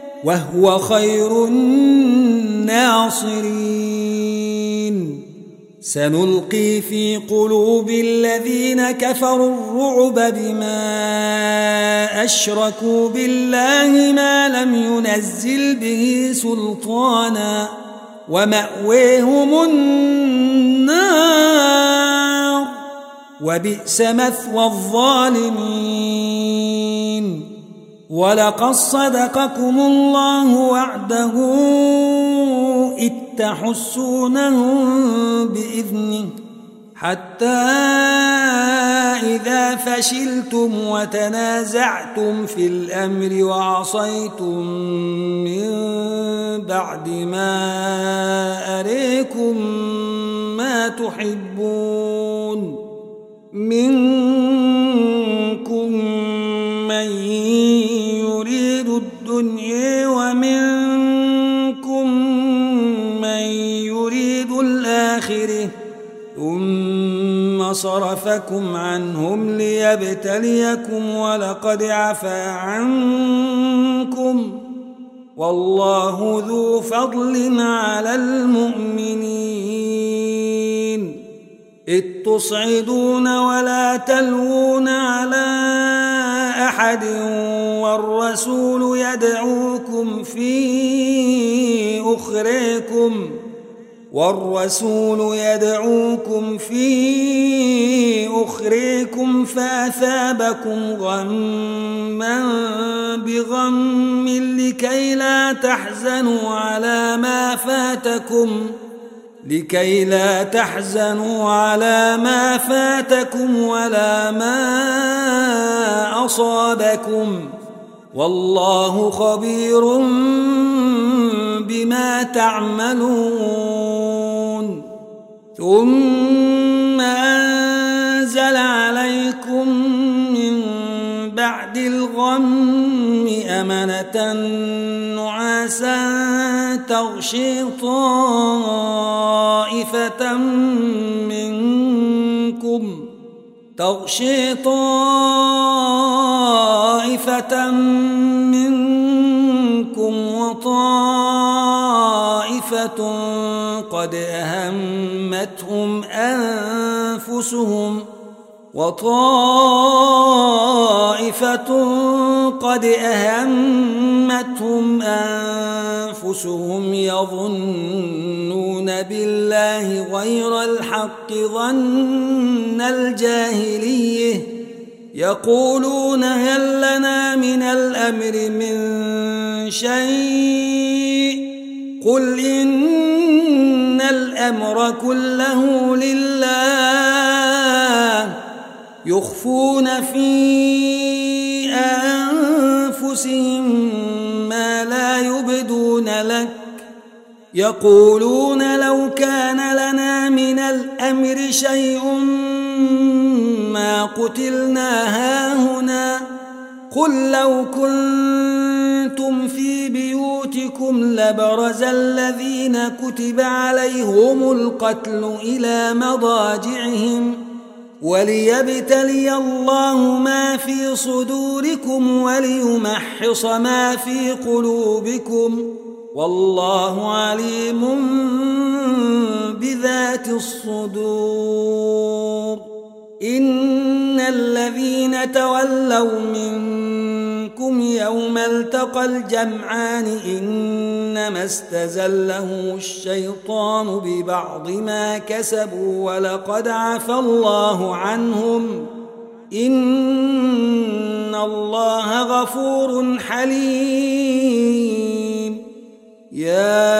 وهو خير الناصرين سنلقي في قلوب الذين كفروا الرعب بما أشركوا بالله ما لم ينزل به سلطانا ومأويهم النار وبئس مثوى الظالمين. ولقد صدقكم الله وعده إذ تحسونهم بإذنه حتى إذا فشلتم وتنازعتم في الأمر وعصيتم من بعد ما أريكم ما تحبون منكم من يريد الدنيا ومنكم من يريد الآخرة ثم صرفكم عنهم ليبتليكم ولقد عفا عنكم والله ذو فضل على المؤمنين. إذ تصعدون ولا تلوون على أحد والرسول يدعوكم في أخريكم والرسول يدعوكم في أخريكم فأثابكم غما بغم لكي لا تحزنوا على ما فاتكم لكي لا تحزنوا على ما فاتكم ولا ما أصابكم والله خبير بما تعملون. ثم أنزل عليكم من بعد الغم أمنة نعاسا تغشي طائفة منكم تغشي طائفة منكم وطائفة قد أهمتهم أنفسهم وطائفة قد أهمتهم أنفسهم يظنون بالله غير الحق ظن الجاهلية يقولون هل لنا من الأمر من شيء قل إن الأمر كله لله يخفون في أنفسهم ما لا يبدون لك يقولون لو كان لنا من الأمر شيء ما قتلنا هاهنا قل لو كنتم في بيوتكم لبرز الذين كتب عليهم القتل إلى مضاجعهم وليبتلي الله ما في صدوركم وليمحص ما في قلوبكم والله عليم بذات الصدور. إن الذين تولوا منكم يوم التقى الجمعان إنما استزلهم الشيطان ببعض ما كسبوا ولقد عفى الله عنهم إن الله غفور حليم. يا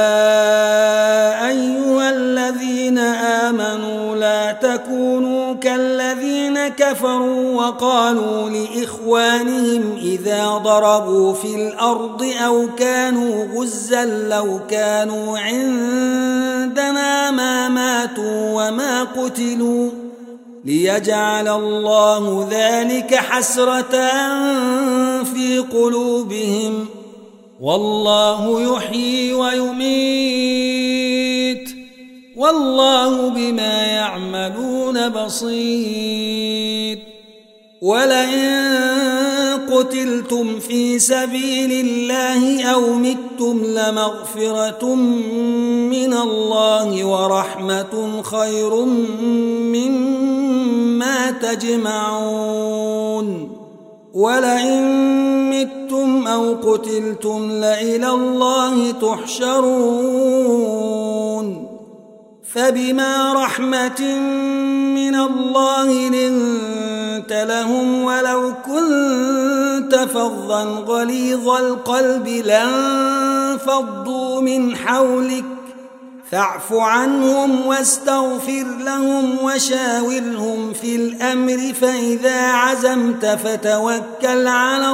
أيها الذين آمنوا لا تكونوا كالذين كفروا وقالوا لإخوانهم إذا ضربوا في الأرض أو كانوا غزا لو كانوا عندنا ما ماتوا وما قتلوا ليجعل الله ذلك حسرة في قلوبهم والله يحيي ويميت والله بما يعملون بصير. ولئن قتلتم في سبيل الله أو متم لمغفرة من الله ورحمة خير مما تجمعون ولئن متم أو قتلتم لإلى الله تحشرون فبما رحمة من الله لنت لهم ولو كنت فظا غليظ القلب لانفضوا من حولك فاعف عنهم واستغفر لهم وشاورهم في الأمر فإذا عزمت فتوكل على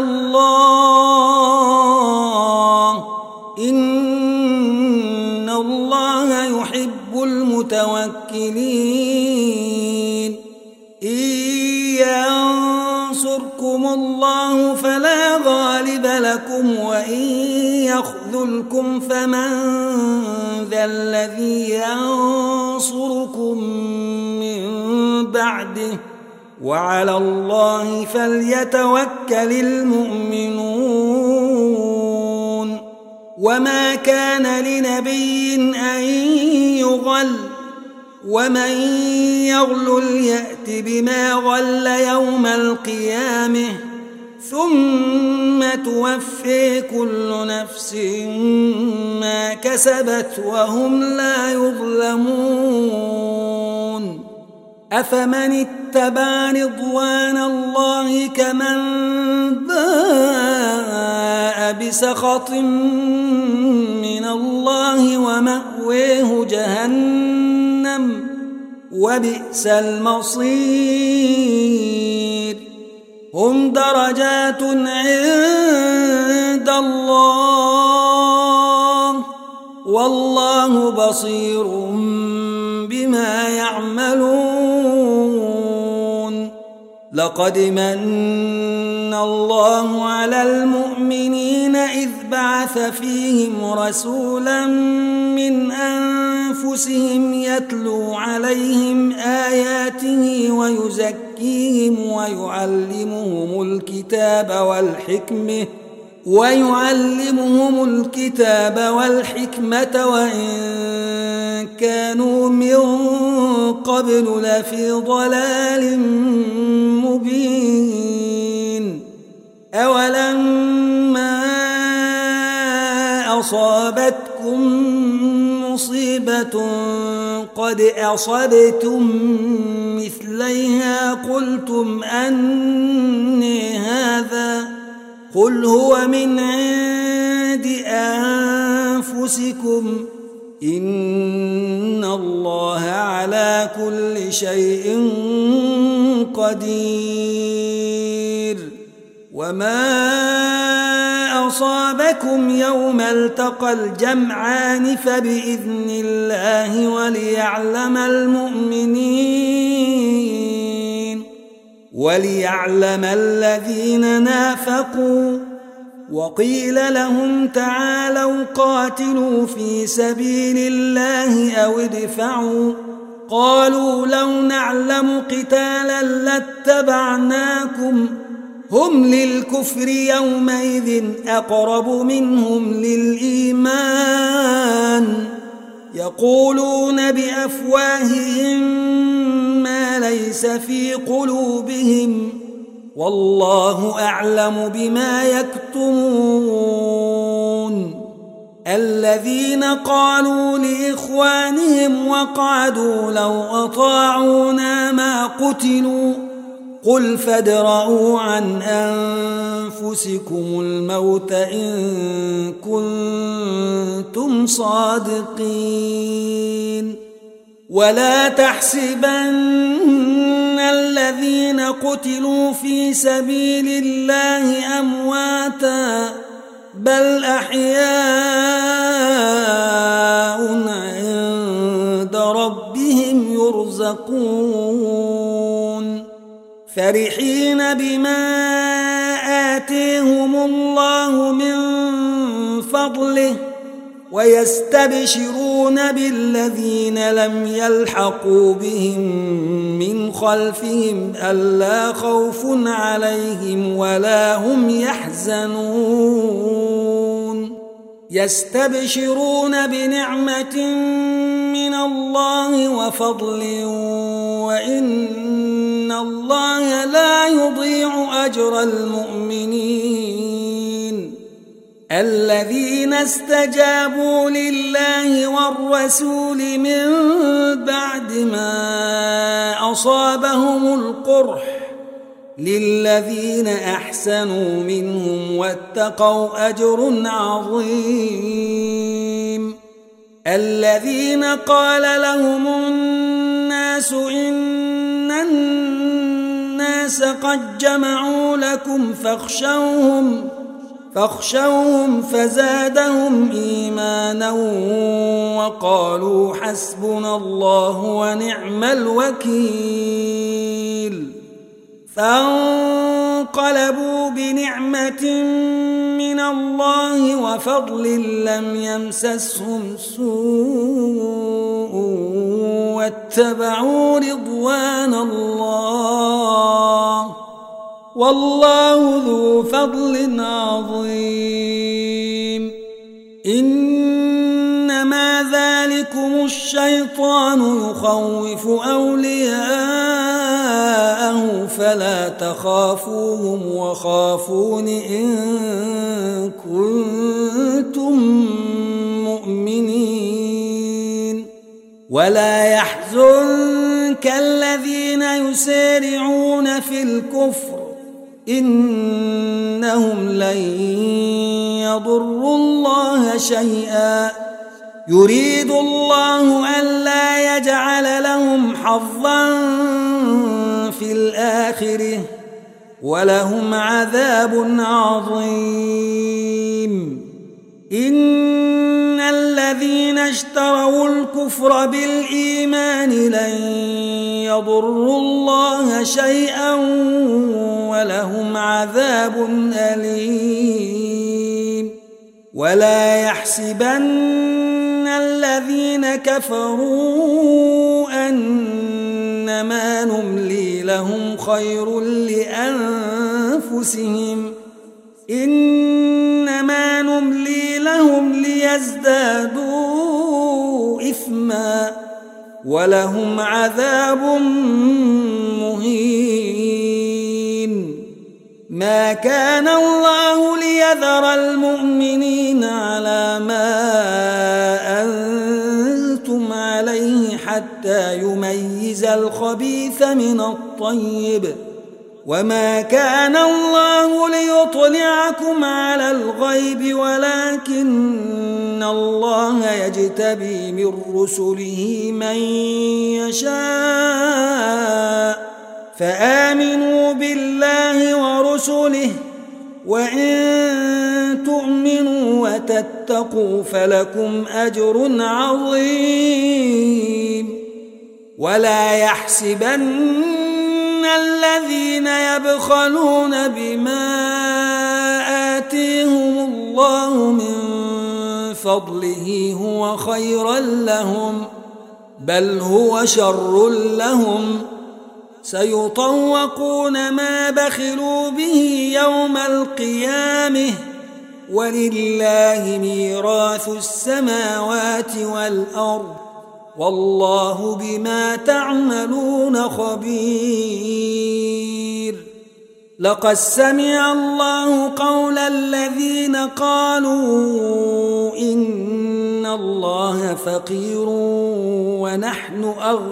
الله إن الله يحب المتوكلين إن ينصركم الله فلا غالب لكم وإن يخذلكم فمن ذا الذي ينصركم من بعده وعلى الله فليتوكل المؤمنون وما كان لنبي أن يغل ومن يغلل يأت بما غل يوم القيامة ثم توفي كل نفس ما كسبت وهم لا يظلمون أفمن اتبع رضوان الله كمن باء بسخط من الله ومأويه جهنم وبئس المصير هم درجات عند الله والله بصير بما يعملون لقد من الله على المؤمنين إذ بعث فيهم رسولا من أنفسهم يتلو عليهم آياته ويزكيهم ويعلمهم الكتاب والحكمة ويعلمهم الكتاب والحكمة وإن كانوا من قبل لفي ضلال مبين أولما أصابتكم مصيبة قد أصبتم مثليها قلتم أني هذا قل هو من عند أنفسكم إن الله على كل شيء قدير وما أصابكم يوم التقى الجمعان فبإذن الله وليعلم المؤمنين وليعلم الذين نافقوا وقيل لهم تعالوا قاتلوا في سبيل الله أو ادفعوا قالوا لو نعلم قتالا لاتبعناكم هم للكفر يومئذ أقرب منهم للإيمان يقولون بأفواههم ما ليس في قلوبهم والله أعلم بما يكتمون الذين قالوا لإخوانهم وقعدوا لو أطاعونا ما قتلوا قل فادرءوا عن أنفسكم الموت إن كنتم صادقين ولا تحسبن الذين قتلوا في سبيل الله أمواتا بل أحياء عند ربهم يرزقون فرحين بما آتيهم الله من فضله ويستبشرون بالذين لم يلحقوا بهم من خلفهم ألا خوف عليهم ولا هم يحزنون يستبشرون بنعمة من الله وفضل وإن الله لا يضيع أجر المؤمنين الذين استجابوا لله والرسول من بعد ما أصابهم القرح للذين أحسنوا منهم واتقوا أجر عظيم الذين قال لهم الناس إن الناس قد جمعوا لكم فاخشوهم فاخشوهم فزادهم إيمانا وقالوا حسبنا الله ونعم الوكيل فانقلبوا بنعمة من الله وفضل لم يمسسهم سوء واتبعوا رضوان الله والله ذو فضل عظيم إنما ذلكم الشيطان يخوف أولياءه فلا تخافوهم وخافون إن كنتم مؤمنين ولا يحزنك الذين يسارعون في الكفر إنهم لن يضروا الله شيئا يريد الله ألا يجعل لهم حظا في الآخرة ولهم عذاب عظيم إن الذين اشتروا الكفر بالإيمان لن يضروا الله شيئا ولهم عذاب أليم ولا يحسبن الذين كفروا أنما نملي لهم خير لأنفسهم إنما نملي لهم ليزدادوا إثما ولهم عذاب مهين ما كان الله ليذر المؤمنين على ما أنتم عليه حتى يميز الخبيث من الطيب وما كان الله ليطلعكم على الغيب ولكن الله يجتبي من رسله من يشاء فآمنوا بالله ورسله وإن تؤمنوا وتتقوا فلكم أجر عظيم ولا يحسبن الذين يبخلون بما آتيهم الله من فضله هو خيرا لهم بل هو شر لهم سيطوقون ما بخلوا به يوم القيامة ولله ميراث السماوات والأرض والله بما تعملون خبير لقد سمع الله قول الذين قالوا إن الله فقير ونحن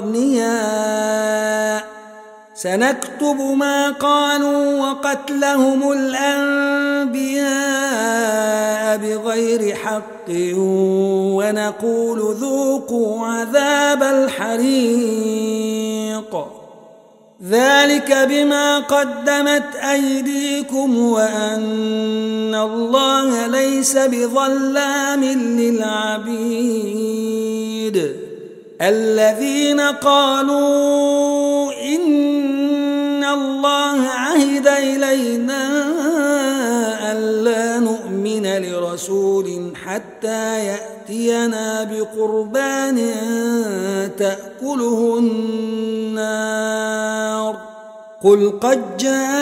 أغنياء سنكتب ما قالوا وقتلهم الأنبياء بغير حق ونقول ذوقوا عذاب الحريق ذلك بما قدمت أيديكم وأن الله ليس بظلام للعبيد الذين قالوا إن الله عهد إلينا ألا نؤمن لرسول حتى يأتي تأتينا بقربان تأكله النار قل قد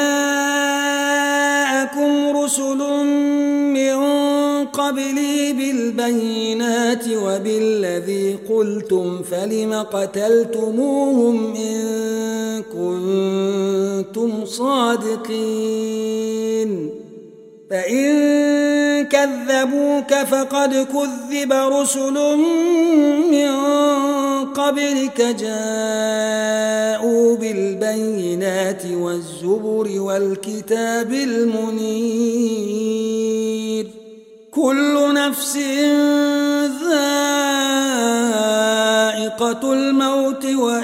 جاءكم رسل من قبلي بالبينات وبالذي قلتم فلم قتلتموهم إن كنتم صادقين فإن كذبوك فقد كذب رسل من قبلك جاءوا بالبينات والزبر والكتاب المنير كل نفس ذائقة الموت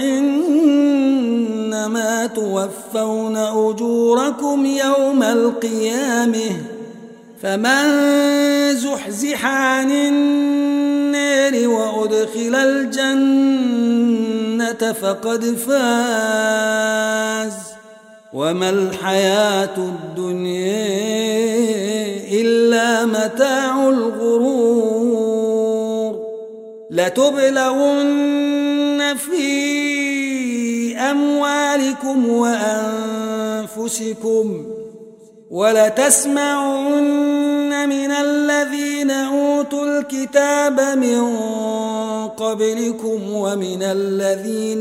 وإنما توفون أجوركم يوم القيامة فمن زحزح عن النار وأدخل الجنة فقد فاز وما الحياة الدنيا إلا متاع الغرور لتبلغن في أموالكم وأنفسكم ولتسمعن من الذين أوتوا الكتاب من قبلكم ومن الذين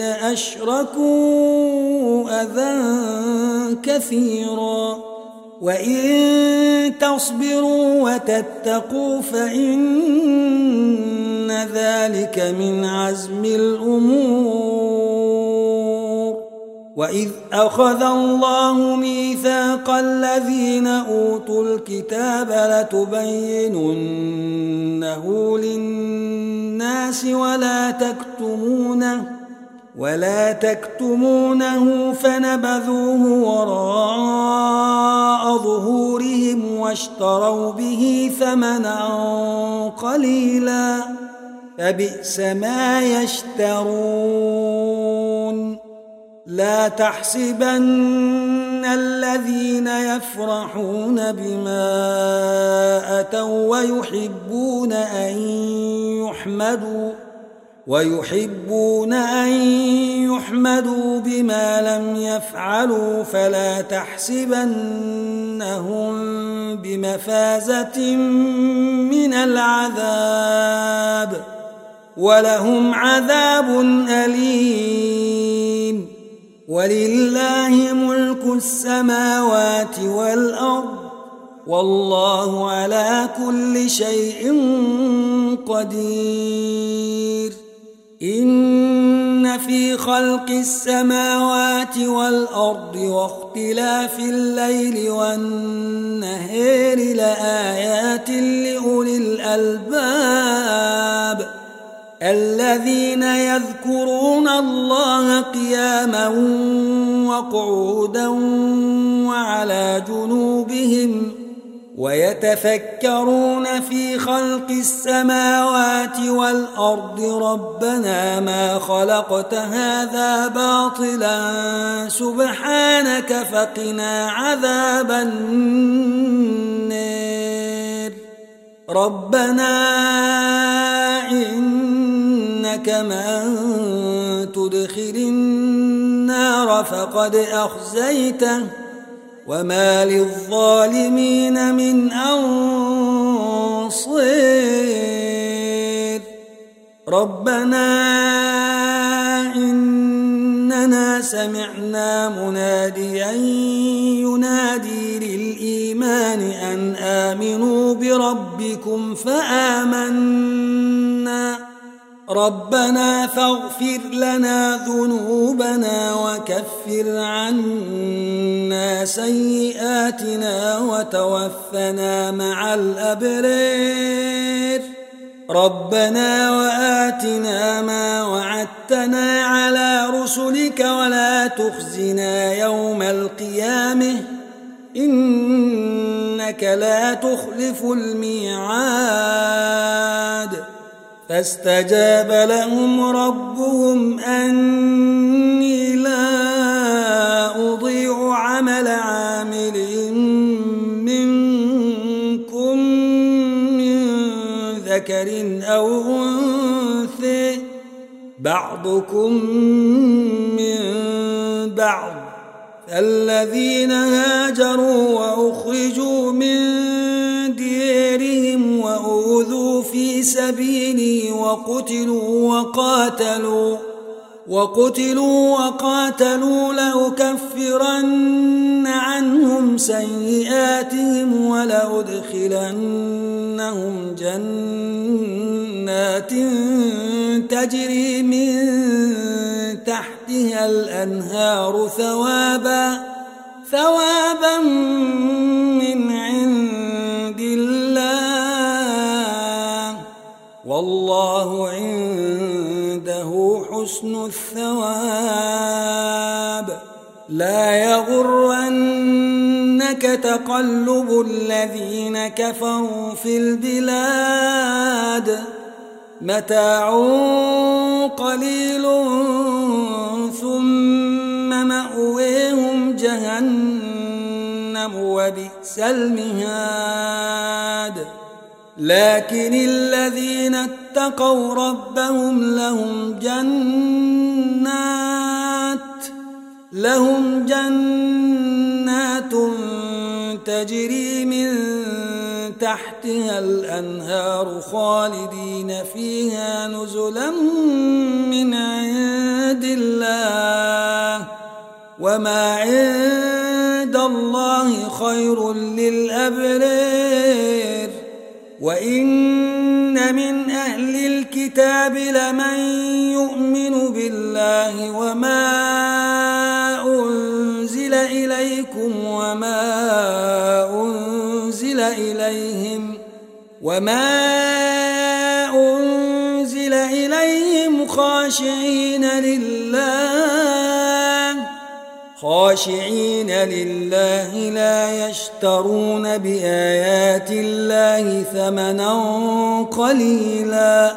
أشركوا أذى كثيرا وإن تصبروا وتتقوا فإن ذلك من عزم الأمور وإذ أخذ الله ميثاق الذين أوتوا الكتاب لتبيننه للناس ولا تكتمونه ولا تكتمونه فنبذوه وراء ظهورهم واشتروا به ثمنا قليلا فبئس ما يشترون لا تحسبن الذين يفرحون بما أتوا ويحبون أن يحمدوا ويحبون أن يحمدوا بما لم يفعلوا فلا تحسبنهم بمفازة من العذاب ولهم عذاب أليم ولله ملك السماوات والأرض والله على كل شيء قدير إن في خلق السماوات والأرض واختلاف الليل والنهار لآيات لأولي الألباب الذين يذكرون الله قياما وقعودا وعلى جنوبهم ويتفكرون في خلق السماوات والأرض ربنا ما خلقت هذا باطلا سبحانك فقنا عذاب النار ربنا إنك من تدخل النار فقد أخزيته وما للظالمين من أنصير ربنا إننا سمعنا مناديا ينادي للإيمان أن آمنوا بربكم فآمنا ربنا فاغفر لنا ذنوبنا وكفر عنا سيئاتنا وتوفنا مع الأبرار ربنا وآتنا ما وعدتنا على رسلك ولا تخزنا يوم القيامة إنك لا تخلف الميعاد فاستجاب لهم ربهم أني لا أضيع عمل عامل منكم من ذكر أو بعضكم من بعض. الذين هاجروا وأخرجوا من ديارهم وأوذوا في سبيلي وقتلوا وقاتلوا وقتلوا وقاتلوا لأكفرن عنهم سيئاتهم ولأدخلنهم جنات تجري من تحتها الأنهار ثوابا ثوابا من عند الله والله عنده حسن الثواب. لا يغرنك تقلب الذين كفروا في البلاد متاع قليل ثم مأويهم جهنم وبئس المهاد. لكن الذين اتقوا ربهم لهم جنات لهم جنات تجري من تحتها الأنهار خالدين فيها نزلا من عند الله وما عند الله خير للأبرار. وإن من أهل الكتاب لمن يؤمن بالله وما أنزل إليكم وما أنزل إليهم وما أنزل إليهم خاشعين لله خاشعين لله لا يشترون بآيات الله ثمنا قليلا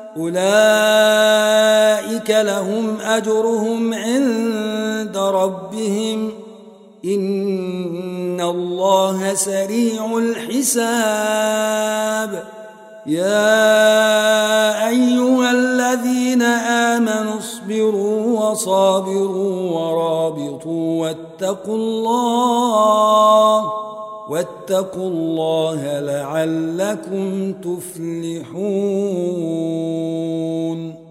أولئك لهم أجرهم عند ربهم إن الله سريع الحساب. يا أيها الذين آمنوا اصبروا وصابروا ورابطوا واتقوا الله واتقوا الله لعلكم تفلحون.